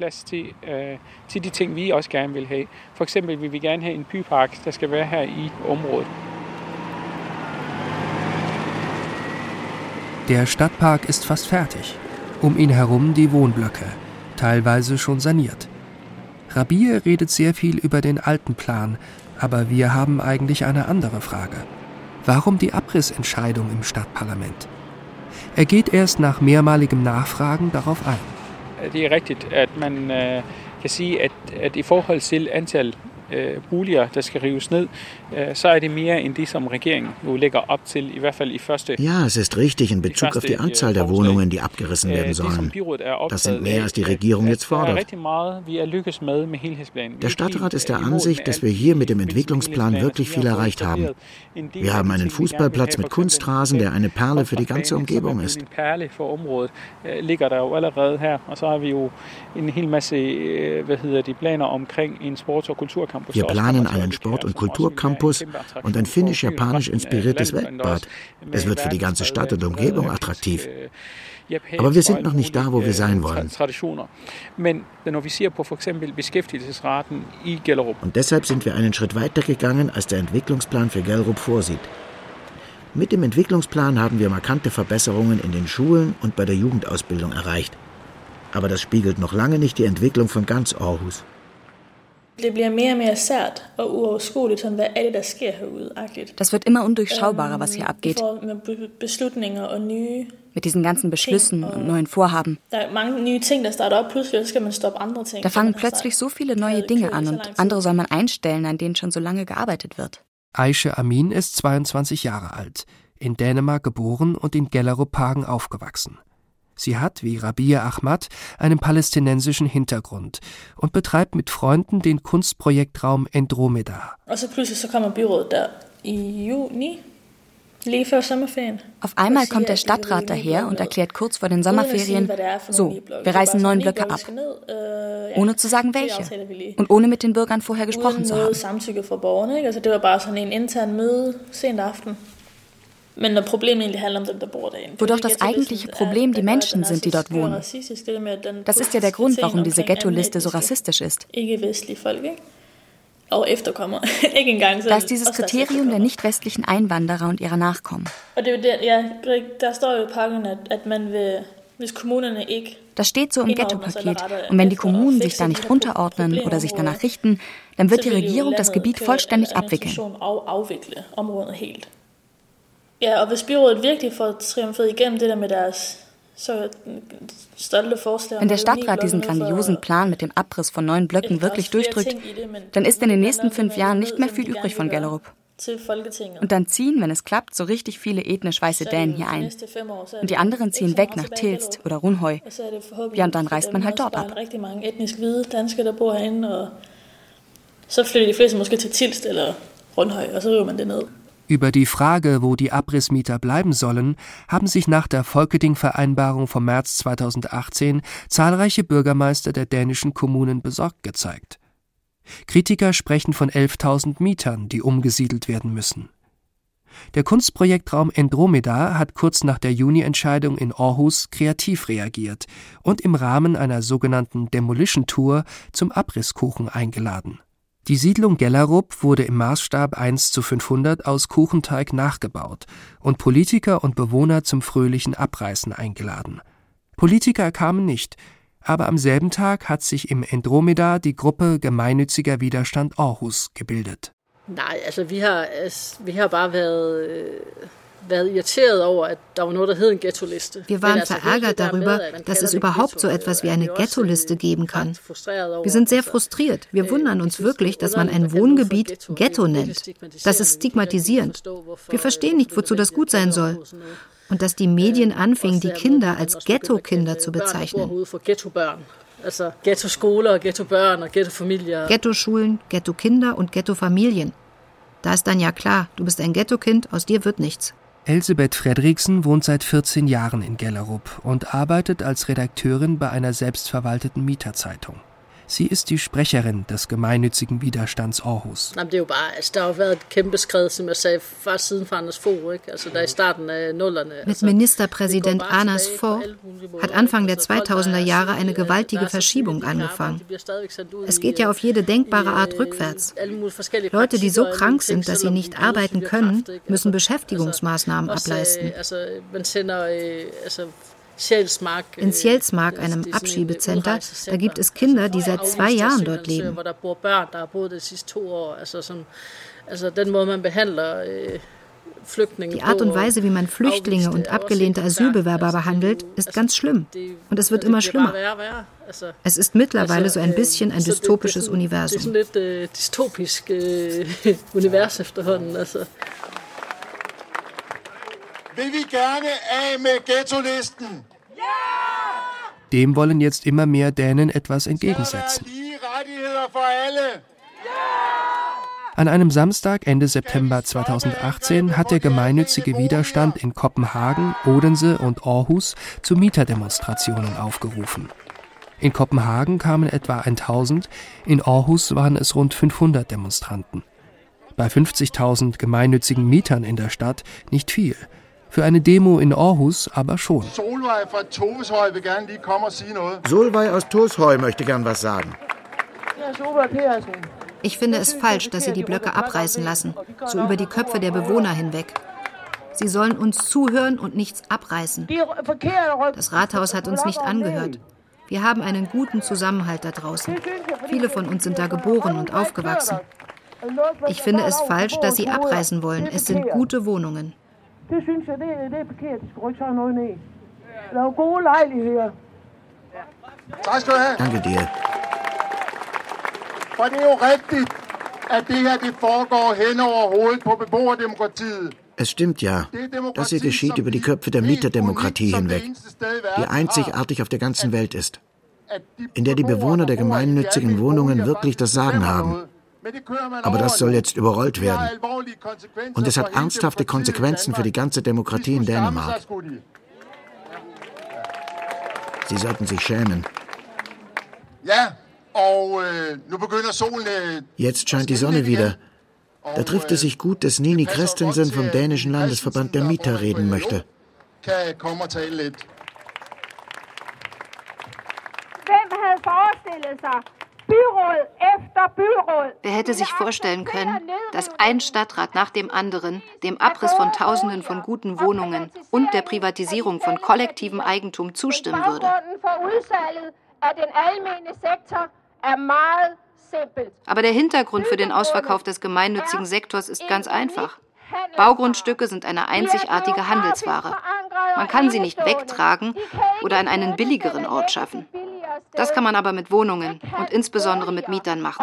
Der Stadtpark ist fast fertig. Um ihn herum die Wohnblöcke, teilweise schon saniert. Rabier redet sehr viel über den alten Plan, aber wir haben eigentlich eine andere Frage. Warum die Abrissentscheidung im Stadtparlament? Er geht erst nach mehrmaligem Nachfragen darauf ein. Det rigtigt, at man kan sige, at i forhold til antal boliger, der skal rives ned, så det mere end det, som regeringen jo lægger op til, i hvert fald i første. Ja, es ist richtig in Bezug auf die Anzahl der Wohnungen, die abgerissen werden sollen. Das sind mehr, als die Regierung jetzt fordert. Der Stadtrat ist der Ansicht, dass wir hier mit dem Entwicklungsplan wirklich viel erreicht haben. Wir haben einen Fußballplatz mit Kunstrasen, der eine Perle für die ganze Umgebung ist. Wir planen einen Sport- und Kulturcampus und ein finnisch-japanisch inspiriertes Weltbad. Es wird für die ganze Stadt und Umgebung attraktiv. Aber wir sind noch nicht da, wo wir sein wollen. Und deshalb sind wir einen Schritt weiter gegangen, als der Entwicklungsplan für Gellerup vorsieht. Mit dem Entwicklungsplan haben wir markante Verbesserungen in den Schulen und bei der Jugendausbildung erreicht. Aber das spiegelt noch lange nicht die Entwicklung von ganz Aarhus. Das wird immer undurchschaubarer, was hier abgeht. Mit diesen ganzen Beschlüssen und neuen Vorhaben. Da fangen plötzlich so viele neue Dinge an und andere soll man einstellen, an denen schon so lange gearbeitet wird. Aisha Amin ist 22 Jahre alt, in Dänemark geboren und in Gellerup-Hagen aufgewachsen. Sie hat, wie Rabier Ahmad, einen palästinensischen Hintergrund und betreibt mit Freunden den Kunstprojektraum Andromeda. Auf einmal kommt der Stadtrat daher und erklärt kurz vor den Sommerferien, so, wir reißen 9 Blöcke ab. Ohne zu sagen, welche. Und ohne mit den Bürgern vorher gesprochen zu haben. Wodurch das eigentliche Problem die Menschen sind, die dort wohnen. Das ist ja der Grund, warum diese Ghetto-Liste so rassistisch ist. Da ist dieses Kriterium der nicht-westlichen Einwanderer und ihrer Nachkommen. Das steht so im Ghetto-Paket. Und wenn die Kommunen sich da nicht unterordnen oder sich danach richten, dann wird die Regierung das Gebiet vollständig abwickeln. Ja, og hvis byrådet virkelig får triumferet igennem det der med deres så stolte Forslag. Wenn der Stadtrat diesen grandiosen Plan mit dem Abriss von 9 Blöcken wirklich durchdrückt, dann ist in den nächsten 5 Jahren nicht mehr viel übrig von Gellerup. Und dann ziehen, wenn es klappt, so richtig viele ethnisch weiße Dänen hier ein. Und die anderen ziehen weg nach Tilst oder Rundhøj. Ja, und dann reist man halt dort ab. Så flytter de fleste måske til Tilst eller Rundhøj, og så river man det ned. Über die Frage, wo die Abrissmieter bleiben sollen, haben sich nach der Folketing-Vereinbarung vom März 2018 zahlreiche Bürgermeister der dänischen Kommunen besorgt gezeigt. Kritiker sprechen von 11.000 Mietern, die umgesiedelt werden müssen. Der Kunstprojektraum Andromeda hat kurz nach der Juni-Entscheidung in Aarhus kreativ reagiert und im Rahmen einer sogenannten Demolition Tour zum Abrisskuchen eingeladen. Die Siedlung Gellerup wurde im Maßstab 1:500 aus Kuchenteig nachgebaut und Politiker und Bewohner zum fröhlichen Abreißen eingeladen. Politiker kamen nicht, aber am selben Tag hat sich im Andromeda die Gruppe Gemeinnütziger Widerstand Aarhus gebildet. Nej, altså vi har bare været irriteret over, at der var noget, der hed en Ghettoliste. Wir waren verärgert darüber, dass es überhaupt so etwas wie eine Ghettoliste geben kann. Wir sind sehr frustriert. Wir wundern uns wirklich, dass man ein Wohngebiet Ghetto nennt. Das ist stigmatisierend. Wir verstehen nicht, wozu das gut sein soll. Und dass die Medien anfingen, die Kinder als Ghetto-Kinder zu bezeichnen. Also Ghetto-Skoler, Ghetto-Børn und Ghetto-Familie. Ghetto-Schulen, Ghetto-Kinder und Ghetto-Familien. Da ist dann ja klar, du bist ein Ghetto-Kind, aus dir wird nichts. Elsebeth Fredriksen wohnt seit 14 Jahren in Gellerup und arbeitet als Redakteurin bei einer selbstverwalteten Mieterzeitung. Sie ist die Sprecherin des gemeinnützigen Widerstands Aarhus. Det er jo bare, der har jo været et kæmpe skred, som jeg sagde, faktisk siden fra Anders Fogh, ikke? Altså der i starten af 00'erne. Mit Ministerpräsident Anders Fogh hat Anfang der 2000er Jahre eine gewaltige Verschiebung angefangen. Es geht ja auf jede denkbare Art rückwärts. Leute, die so krank sind, dass sie nicht arbeiten können, müssen Beschäftigungsmaßnahmen ableisten. In Sjælsmark, einem Abschiebecenter, da gibt es Kinder, die seit 2 Jahren dort leben. Die Art und Weise, wie man Flüchtlinge und abgelehnte Asylbewerber behandelt, ist ganz schlimm. Und es wird immer schlimmer. Es ist mittlerweile so ein bisschen ein dystopisches Universum. Vil vi gerne af med Ghettolisten? Dem wollen jetzt immer mehr Dänen etwas entgegensetzen. An einem Samstag Ende September 2018 hat der gemeinnützige Widerstand in Kopenhagen, Odense und Aarhus zu Mieterdemonstrationen aufgerufen. In Kopenhagen kamen etwa 1000, in Aarhus waren es rund 500 Demonstranten. Bei 50.000 gemeinnützigen Mietern in der Stadt nicht viel. Für eine Demo in Aarhus aber schon. Solveig aus Toshøj möchte gern was sagen. Ich finde es falsch, dass sie die Blöcke abreißen lassen, so über die Köpfe der Bewohner hinweg. Sie sollen uns zuhören und nichts abreißen. Das Rathaus hat uns nicht angehört. Wir haben einen guten Zusammenhalt da draußen. Viele von uns sind da geboren und aufgewachsen. Ich finde es falsch, dass sie abreißen wollen. Es sind gute Wohnungen. Det synes jeg, det er forkert. Det skulle ikke tage noget ned. Der er jo gode lejligheder. Tak skal du have. Danke dir. For det er jo rigtigt, at det her det foregår hen over hovedet på beboerdemokratiet. Es stimmt ja. Das hier geschieht über die Köpfe der Mieterdemokratie hinweg, die einzigartig auf der ganzen Welt ist, in der die Bewohner der gemeinnützigen Wohnungen wirklich das Sagen haben. Aber das soll jetzt überrollt werden. Und es hat ernsthafte Konsequenzen für die ganze Demokratie in Dänemark. Sie sollten sich schämen. Jetzt scheint die Sonne wieder. Da trifft es sich gut, dass Nini Christensen vom dänischen Landesverband der Mieter reden möchte. Wer hätte sich vorstellen können, dass ein Stadtrat nach dem anderen dem Abriss von Tausenden von guten Wohnungen und der Privatisierung von kollektivem Eigentum zustimmen würde? Aber der Hintergrund für den Ausverkauf des gemeinnützigen Sektors ist ganz einfach. Baugrundstücke sind eine einzigartige Handelsware. Man kann sie nicht wegtragen oder an einen billigeren Ort schaffen. Das kann man aber mit Wohnungen und insbesondere mit Mietern machen.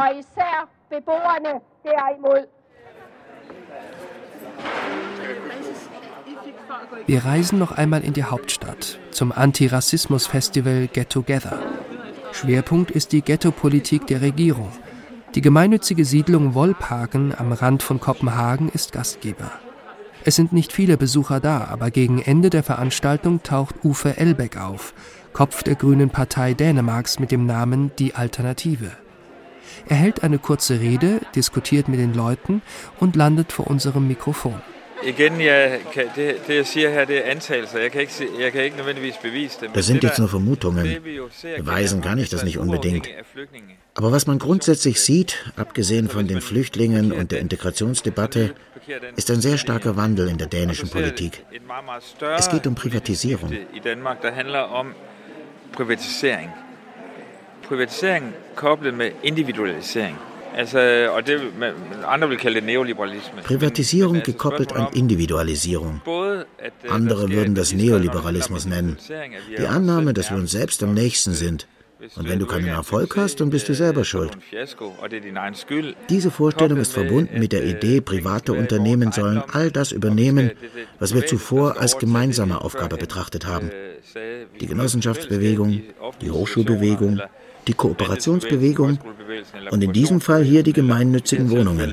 Wir reisen noch einmal in die Hauptstadt zum Antirassismus-Festival Get Together. Schwerpunkt ist die Ghetto-Politik der Regierung. Die gemeinnützige Siedlung Vollparken am Rand von Kopenhagen ist Gastgeber. Es sind nicht viele Besucher da, aber gegen Ende der Veranstaltung taucht Uffe Elbæk auf, Kopf der Grünen Partei Dänemarks mit dem Namen Die Alternative. Er hält eine kurze Rede, diskutiert mit den Leuten und landet vor unserem Mikrofon. Igen, det jeg siger her, det er antagelser. Jeg kan ikke nødvendigvis bevise det. Das sind jetzt nur Vermutungen. Beweisen kann ich das nicht unbedingt. Aber was man grundsätzlich sieht, abgesehen von den Flüchtlingen und der Integrationsdebatte, ist ein sehr starker Wandel in der dänischen Politik. Es geht um Privatisierung. I Danmark, der handler om privatisering. Privatisering koblet med individualisering. Andere will kalde Neoliberalismus. Privatisierung gekoppelt an Individualisierung. Andere würden das Neoliberalismus nennen. Die Annahme, dass wir uns selbst am nächsten sind. Und wenn du keinen Erfolg hast, dann bist du selber schuld. Diese Vorstellung ist verbunden mit der Idee, private Unternehmen sollen all das übernehmen, was wir zuvor als gemeinsame Aufgabe betrachtet haben. Die Genossenschaftsbewegung, die Hochschulbewegung, die Kooperationsbewegung und in diesem Fall hier die gemeinnützigen Wohnungen.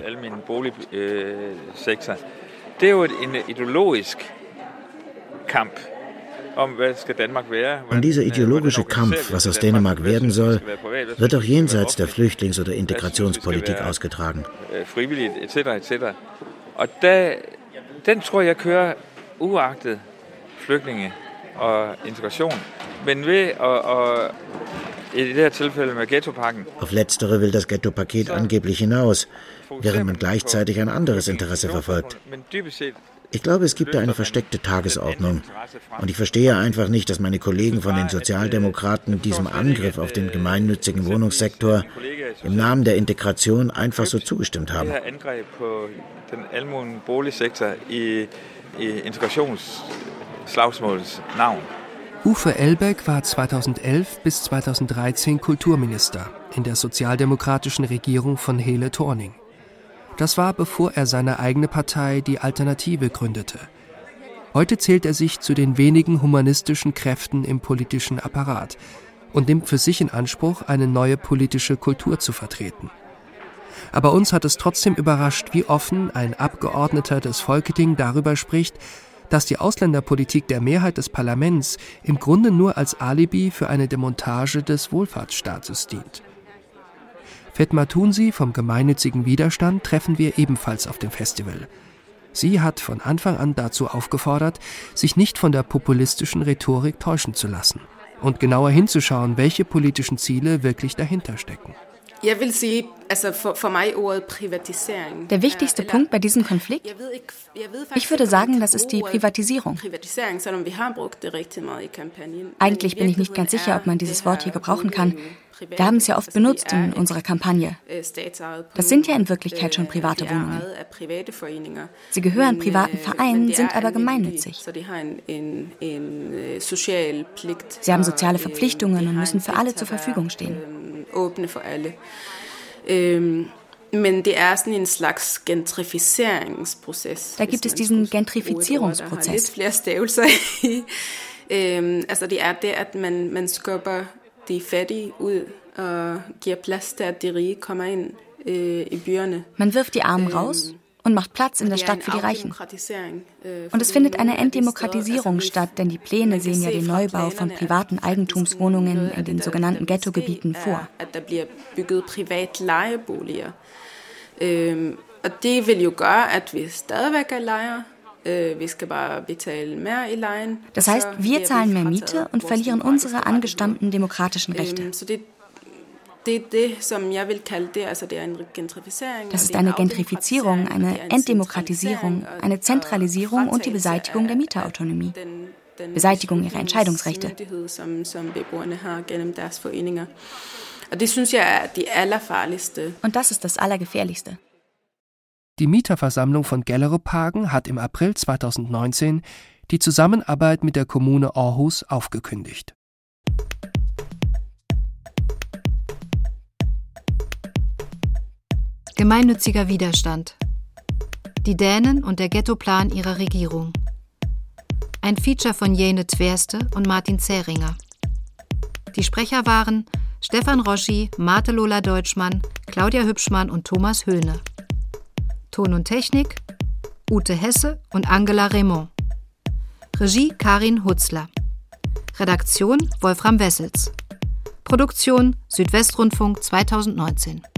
Det er jo en ideologisk kamp om, hvad skal Danmark være. Und dieser ideologische Kampf, was aus Dänemark werden soll, wird auch jenseits der Flüchtlings- oder Integrationspolitik ausgetragen. Frivilligt, etc. Og den tror jeg kører uagtet flygtninge og integration. Men ved at i det her Tilfælde med Ghettopakken. Auf letztere will das Ghetto-Paket angeblich hinaus, während man gleichzeitig ein anderes Interesse verfolgt. Ich glaube, es gibt da eine versteckte Tagesordnung. Und ich verstehe einfach nicht, dass meine Kollegen von den Sozialdemokraten diesem Angriff auf den gemeinnützigen Wohnungssektor im Namen der Integration einfach so zugestimmt haben. Angreb på den almene boligsektor i integrationsslagsmålets navn. Uffe Elbæk war 2011 bis 2013 Kulturminister in der sozialdemokratischen Regierung von Helle Thorning. Das war, bevor er seine eigene Partei, die Alternative, gründete. Heute zählt er sich zu den wenigen humanistischen Kräften im politischen Apparat und nimmt für sich in Anspruch, eine neue politische Kultur zu vertreten. Aber uns hat es trotzdem überrascht, wie offen ein Abgeordneter des Folketing darüber spricht, dass die Ausländerpolitik der Mehrheit des Parlaments im Grunde nur als Alibi für eine Demontage des Wohlfahrtsstaates dient. Fatma Tunsi vom gemeinnützigen Widerstand treffen wir ebenfalls auf dem Festival. Sie hat von Anfang an dazu aufgefordert, sich nicht von der populistischen Rhetorik täuschen zu lassen und genauer hinzuschauen, welche politischen Ziele wirklich dahinter stecken. Jeg vil sige, altså for mig ordet privatisering. Der wichtigste Punkt bei diesem Konflikt? Ich würde sagen, das ist die Privatisierung. Eigentlich bin ich nicht ganz sicher, ob man dieses Wort hier gebrauchen kann. Wir haben es ja oft benutzt in unserer Kampagne. Das sind ja in Wirklichkeit schon private Wohnungen. Sie gehören privaten Vereinen, sind aber gemeinnützig. Sie haben soziale Verpflichtungen und müssen für alle zur Verfügung stehen. Åbne for alle. Men det er sådan en slags gentrificeringsproces. Da gibt es diesen Gentrifizierungsprozess. Lidt flere stavelser i. Altså det er det, at man skubber de fattige ud og giver plads til, at de rige kommer ind i byerne. Man wirft die Armen raus und macht Platz in der Stadt für die Reichen. Und es findet eine Entdemokratisierung statt, denn die Pläne sehen ja den Neubau von privaten Eigentumswohnungen in den sogenannten Ghettogebieten vor. Der bliver bygget private lejeboliger. Og det vil jo gøre, at vi stadigvæk er lejere. Vi skal bare betale mere i lejen. Das heißt, wir zahlen mehr Miete und verlieren unsere angestammten demokratischen Rechte. Das ist eine Gentrifizierung, eine Entdemokratisierung, eine Zentralisierung und die Beseitigung der Mieterautonomie. Beseitigung ihrer Entscheidungsrechte. Und das ist das Allergefährlichste. Die Mieterversammlung von Gellerup-Hagen hat im April 2019 die Zusammenarbeit mit der Kommune Aarhus aufgekündigt. Gemeinnütziger Widerstand. Die Dänen und der Ghettoplan ihrer Regierung. Ein Feature von Jane Tverste und Martin Zähringer. Die Sprecher waren Stefan Roschi, Marte Lola Deutschmann, Claudia Hübschmann und Thomas Höhne. Ton und Technik Ute Hesse und Angela Raymond. Regie Karin Hutzler. Redaktion Wolfram Wessels. Produktion Südwestrundfunk 2019.